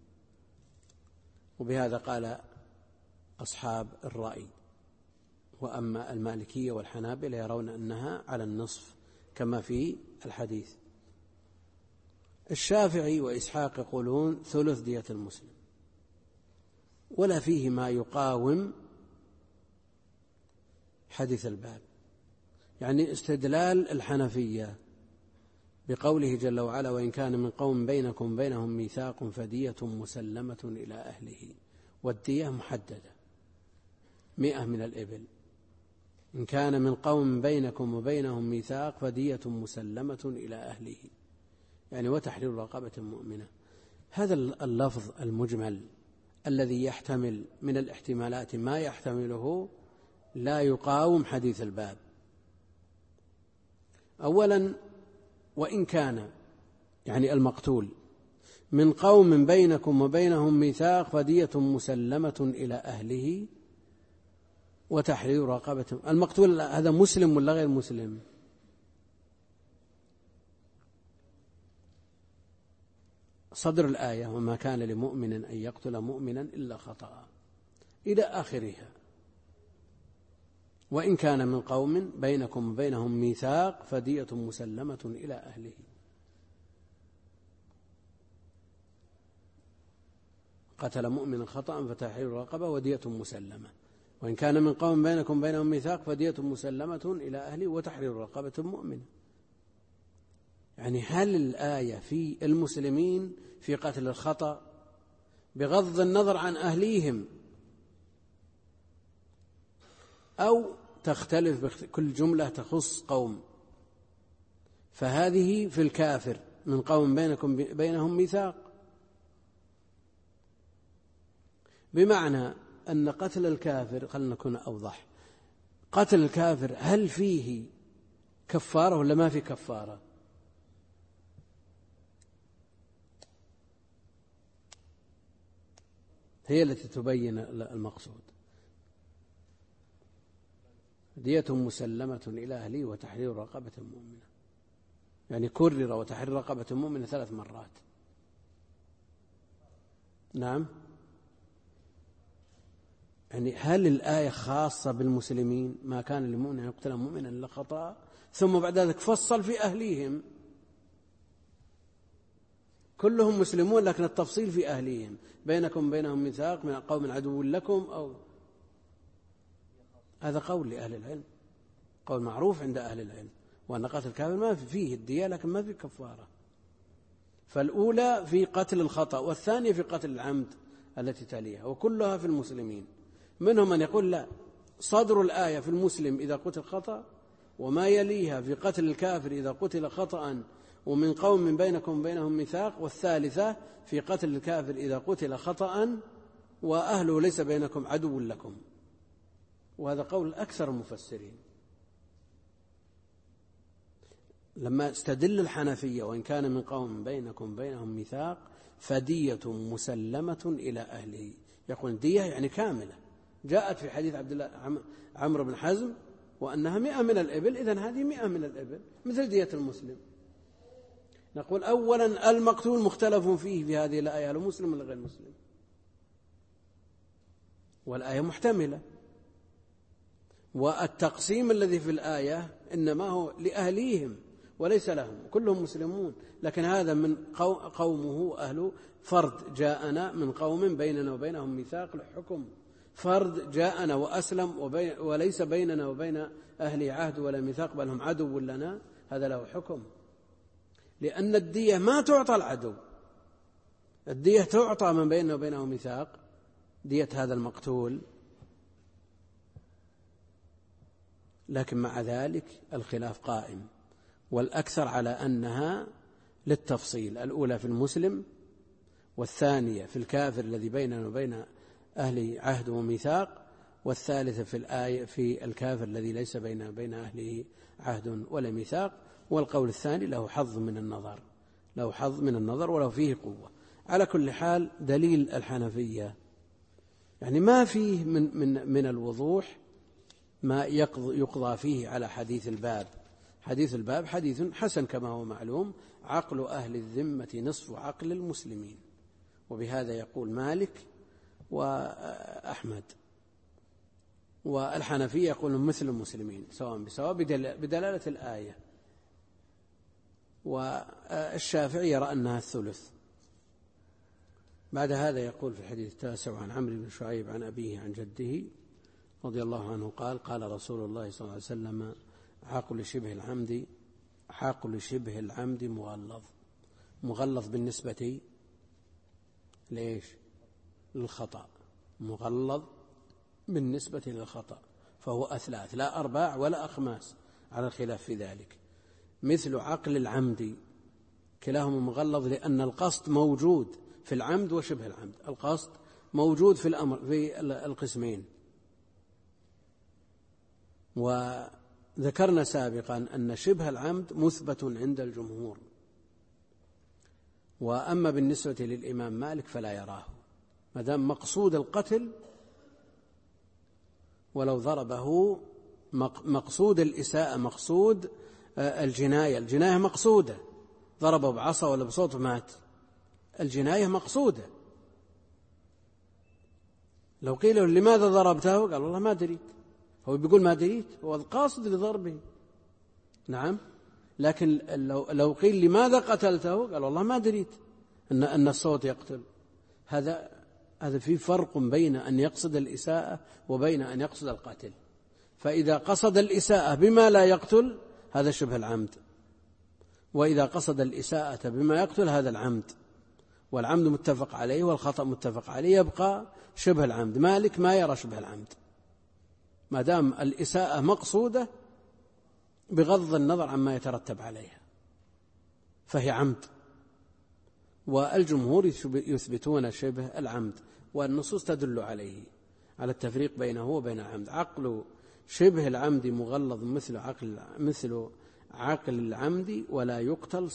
وبهذا قال أصحاب الرأي. وأما المالكية والحنابلة يرون أنها على النصف كما في الحديث. الشافعي وإسحاق يقولون ثلث دية المسلم، ولا فيه ما يقاوم حديث الباب، يعني استدلال الحنفية بقوله جل وعلا: وإن كان من قوم بينكم بينهم ميثاق فدية مسلمة إلى أهله. والدية محددة 100 من الإبل. إن كان من قوم بينكم وبينهم ميثاق فدية مسلمة إلى أهله، يعني وتحرير رقبة مؤمنة. هذا اللفظ المجمل الذي يحتمل من الاحتمالات ما يحتمله لا يقاوم حديث الباب. أولا، وإن كان يعني المقتول من قوم بينكم وبينهم ميثاق فدية مسلمة إلى أهله وتحرير رقبة. المقتول هذا مسلم ولا غير مسلم؟ صدر الآية: وما كان لمؤمن أن يقتل مؤمنا إلا خطأ، إلى آخرها. وإن كان من قوم بينكم وبينهم ميثاق فدية مسلمة إلى أهله. قتل مؤمنا خطأ فتحرير رقبة ودية مسلمة، وإن كان من قوم بينكم بينهم ميثاق فدية مسلمة إلى أهله وتحرير رقبة مؤمنة. يعني هل الآية في المسلمين في قتل الخطأ بغض النظر عن أهليهم، أو تختلف كل جملة تخص قوم؟ فهذه في الكافر من قوم بينكم بينهم ميثاق، بمعنى أن قتل الكافر، خلنا نكون أوضح، قتل الكافر هل فيه كفارة ولا ما في كفارة؟ هي التي تبين المقصود. دية مسلمة إلى أهله وتحرير رقبة مؤمنة، يعني كرر وتحرير رقبة مؤمنة 3 مرات. نعم، يعني هل الآية خاصة بالمسلمين؟ ما كان لمؤمن أن يقتل مؤمنا إلا خطأ، ثم بعد ذلك فصل في أهليهم، كلهم مسلمون لكن التفصيل في أهليهم، بينكم بينهم ميثاق من قوم عدو لكم، أو هذا قول لأهل العلم، قول معروف عند أهل العلم، وأن قتل الكافر ما فيه الدية لكن ما فيه كفارة. فالأولى في قتل الخطأ، والثانية في قتل العمد التي تليها، وكلها في المسلمين. منهم من يقول لا، صدر الآية في المسلم إذا قتل خطأ، وما يليها في قتل الكافر إذا قتل خطأ ومن قوم بينكم بينهم ميثاق، والثالثة في قتل الكافر إذا قتل خطأ وأهله ليس بينكم عدو لكم. وهذا قول أكثر المفسرين. لما استدل الحنفية وإن كان من قوم بينكم بينهم ميثاق فدية مسلمة إلى أهله، يقول دية يعني كاملة، جاءت في حديث عبد الله عمرو بن حزم وأنها 100 من الإبل، إذن هذه 100 من الإبل مثل دية المسلم. نقول أولا المقتول مختلف فيه في هذه الآية، هل مسلم ولا غير مسلم؟ والآية محتملة، والتقسيم الذي في الآية إنما هو لأهليهم وليس لهم، كلهم مسلمون، لكن هذا من قومه أهل فرد جاءنا من قوم بيننا وبينهم ميثاق الحكم، فرد جاءنا وأسلم وليس بيننا وبين أهل عهد ولا ميثاق بل هم عدو لنا، هذا له حكم. لأن الدية ما تعطى العدو، الدية تعطى من بيننا وبينه ميثاق، دية هذا المقتول. لكن مع ذلك الخلاف قائم، والأكثر على أنها للتفصيل، الأولى في المسلم، والثانية في الكافر الذي بيننا وبين أهل عهد وميثاق، والثالثة في الآية في الكافر الذي ليس بيننا وبين أهله عهد ولا ميثاق. والقول الثاني له حظ من النظر، له حظ من النظر ولو فيه قوة. على كل حال دليل الحنفية يعني ما فيه من الوضوح ما يقضى فيه على حديث الباب. حديث الباب حديث حسن كما هو معلوم، عقل أهل الذمة نصف عقل المسلمين، وبهذا يقول مالك وأحمد، والحنفية يقولون مثل المسلمين سواء بسواء بدلالة الآية، والشافعي يرى أنها الثلث. بعد هذا يقول في الحديث التاسع عن عمرو بن شعيب عن أبيه عن جده رضي الله عنه قال قال رسول الله صلى الله عليه وسلم عقل شبه العمد مغلظ بالنسبة ليش؟ للخطأ، مغلظ بالنسبة للخطأ، فهو أثلاث لا أرباع ولا أخماس على الخلاف في ذلك. مثل عقل العمد كلاهما مغلظ، لأن القصد موجود في العمد وشبه العمد، القصد موجود في الأمر في القسمين. وذكرنا سابقا أن شبه العمد مثبت عند الجمهور، وأما بالنسبة للإمام مالك فلا يراه، ما دام مقصود القتل ولو ضربه، مقصود الإساءة، مقصود الجناية مقصودة، ضربه بعصا ولا بصوت مات، الجناية مقصودة. لو قيل له لماذا ضربته قال والله ما دريت، هو بيقول ما دريت، هو القاصد لضربه، نعم. لكن لو قيل لماذا قتلته قال والله ما دريت أن الصوت يقتل، هذا هذا في فرق بين أن يقصد الإساءة وبين أن يقصد القتل. فإذا قصد الإساءة بما لا يقتل هذا شبه العمد، وإذا قصد الإساءة بما يقتل هذا العمد، والعمد متفق عليه والخطأ متفق عليه، يبقى شبه العمد. مالك ما يرى شبه العمد ما دام الإساءة مقصودة بغض النظر عما يترتب عليها فهي عمد، والجمهور يثبتون شبه العمد، والنصوص تدل عليه على التفريق بينه وبين العمد. عقل شبه العمد مغلظ مثل عقل العمد ولا يقتل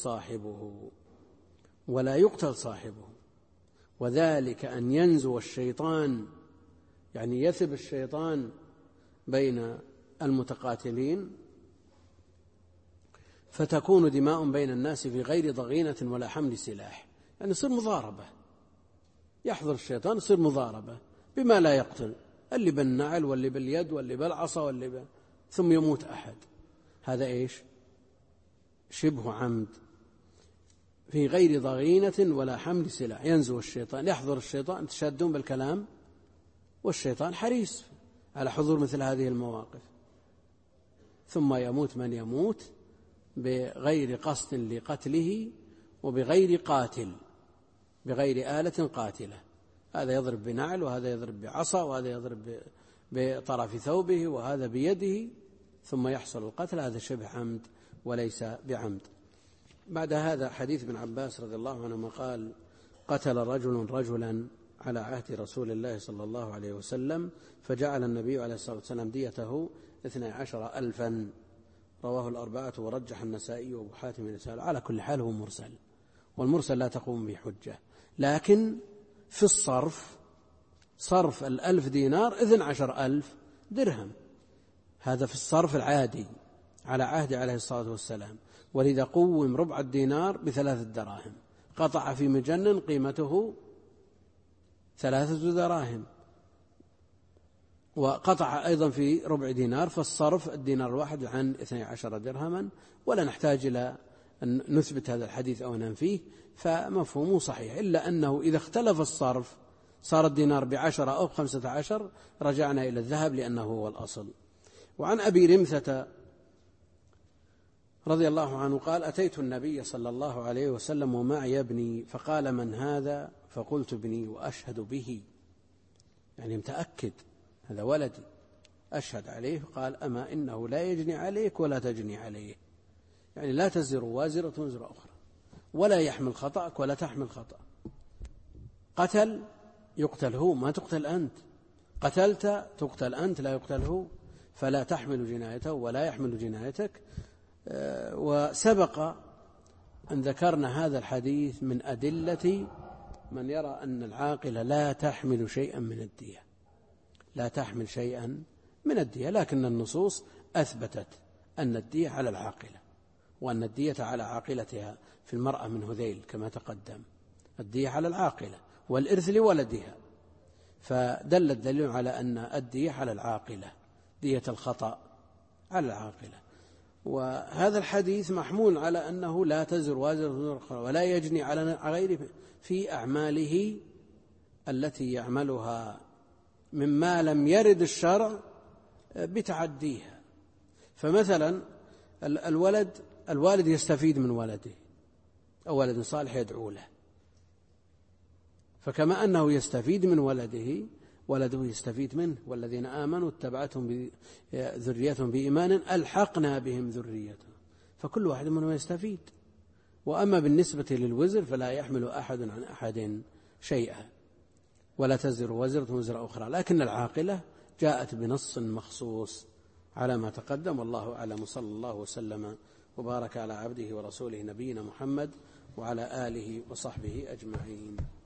صاحبه، وذلك أن ينزو الشيطان، يعني يثب الشيطان بين المتقاتلين فتكون دماء بين الناس في غير ضغينة ولا حمل سلاح، يعني يصير مضاربة، يحضر الشيطان يصير مضاربة بما لا يقتل، اللي بالنعل واللي باليد واللي بالعصا ثم يموت أحد. هذا إيش؟ شبه عمد في غير ضغينة ولا حمل سلاح. ينزو الشيطان، يحضر الشيطان، تشاهدون بالكلام، والشيطان حريص على حضور مثل هذه المواقف، ثم يموت من يموت بغير قصد لقتله وبغير قاتل، بغير آلة قاتلة. هذا يضرب بنعل، وهذا يضرب بعصا، وهذا يضرب بطرف ثوبه، وهذا بيده، ثم يحصل القتل. هذا شبه عمد وليس بعمد. بعد هذا حديث ابن عباس رضي الله عنهما قال: قتل رجل رجلا على عهد رسول الله صلى الله عليه وسلم، فجعل النبي عليه الصلاة والسلام ديته 12,000. رواه الأربعة ورجح النسائي وأبو حاتم الرسالة. على كل حال هو مرسل، والمرسل لا تقوم به حجة، لكن في الصرف صرف 1,000 دينار 12,000 درهم، هذا في الصرف العادي على عهد عليه الصلاة والسلام. ولذا قوم ربع الدينار ب3 دراهم، قطع في مجنن قيمته 3 دراهم، وقطع أيضا في ربع دينار، فالصرف الدينار الواحد عن 12 درهما. ولا نحتاج إلى أن نثبت هذا الحديث أو ننفيه، فمفهومه صحيح، إلا أنه إذا اختلف الصرف صار الدينار ب10 أو ب15 رجعنا إلى الذهب لأنه هو الأصل. وعن أبي رمثة رضي الله عنه قال: أتيت النبي صلى الله عليه وسلم ومعي ابني، فقال: من هذا؟ فقلت: ابني وأشهد به، يعني متأكد هذا ولدي أشهد عليه. قال: أما إنه لا يجني عليك ولا تجني عليه، يعني لا تزر وازرة وزر أخرى، ولا يحمل خطأك ولا تحمل خطأ. قتل يقتل هو، ما تقتل أنت، قتلت تقتل أنت لا يقتل هو، فلا تحمل جنايته ولا يحمل جنايتك. وسبق أن ذكرنا هذا الحديث من أدلة من يرى أن العاقلة لا تحمل شيئا من الدية، لا تحمل شيئا من الدية، لكن النصوص أثبتت أن الدية على العاقلة، وأن الدية على عاقلتها. في المرأة من هذيل كما تقدم الدية على العاقلة، والإرث لولدها، فدل الدليل على أن الدية على العاقلة، دية الخطأ على العاقلة. وهذا الحديث محمول على أنه لا تزر وازرة وزر أخرى، ولا يجني على غيره في أعماله التي يعملها مما لم يرد الشرع بتعديها. فمثلا الوالد يستفيد من ولده، أو ولد صالح يدعو له، فكما أنه يستفيد من ولده يستفيد منه. والذين آمنوا اتبعتهم ذريتهم بإيمان ألحقنا بهم ذريتهم، فكل واحد منهم يستفيد. وأما بالنسبة للوزر فلا يحمل أحد عن أحد شيئا، ولا تزر وزرة وزر أخرى، لكن العاقلة جاءت بنص مخصوص على ما تقدم. والله أعلم، صلى الله وسلم وبارك على عبده ورسوله نبينا محمد وعلى آله وصحبه أجمعين.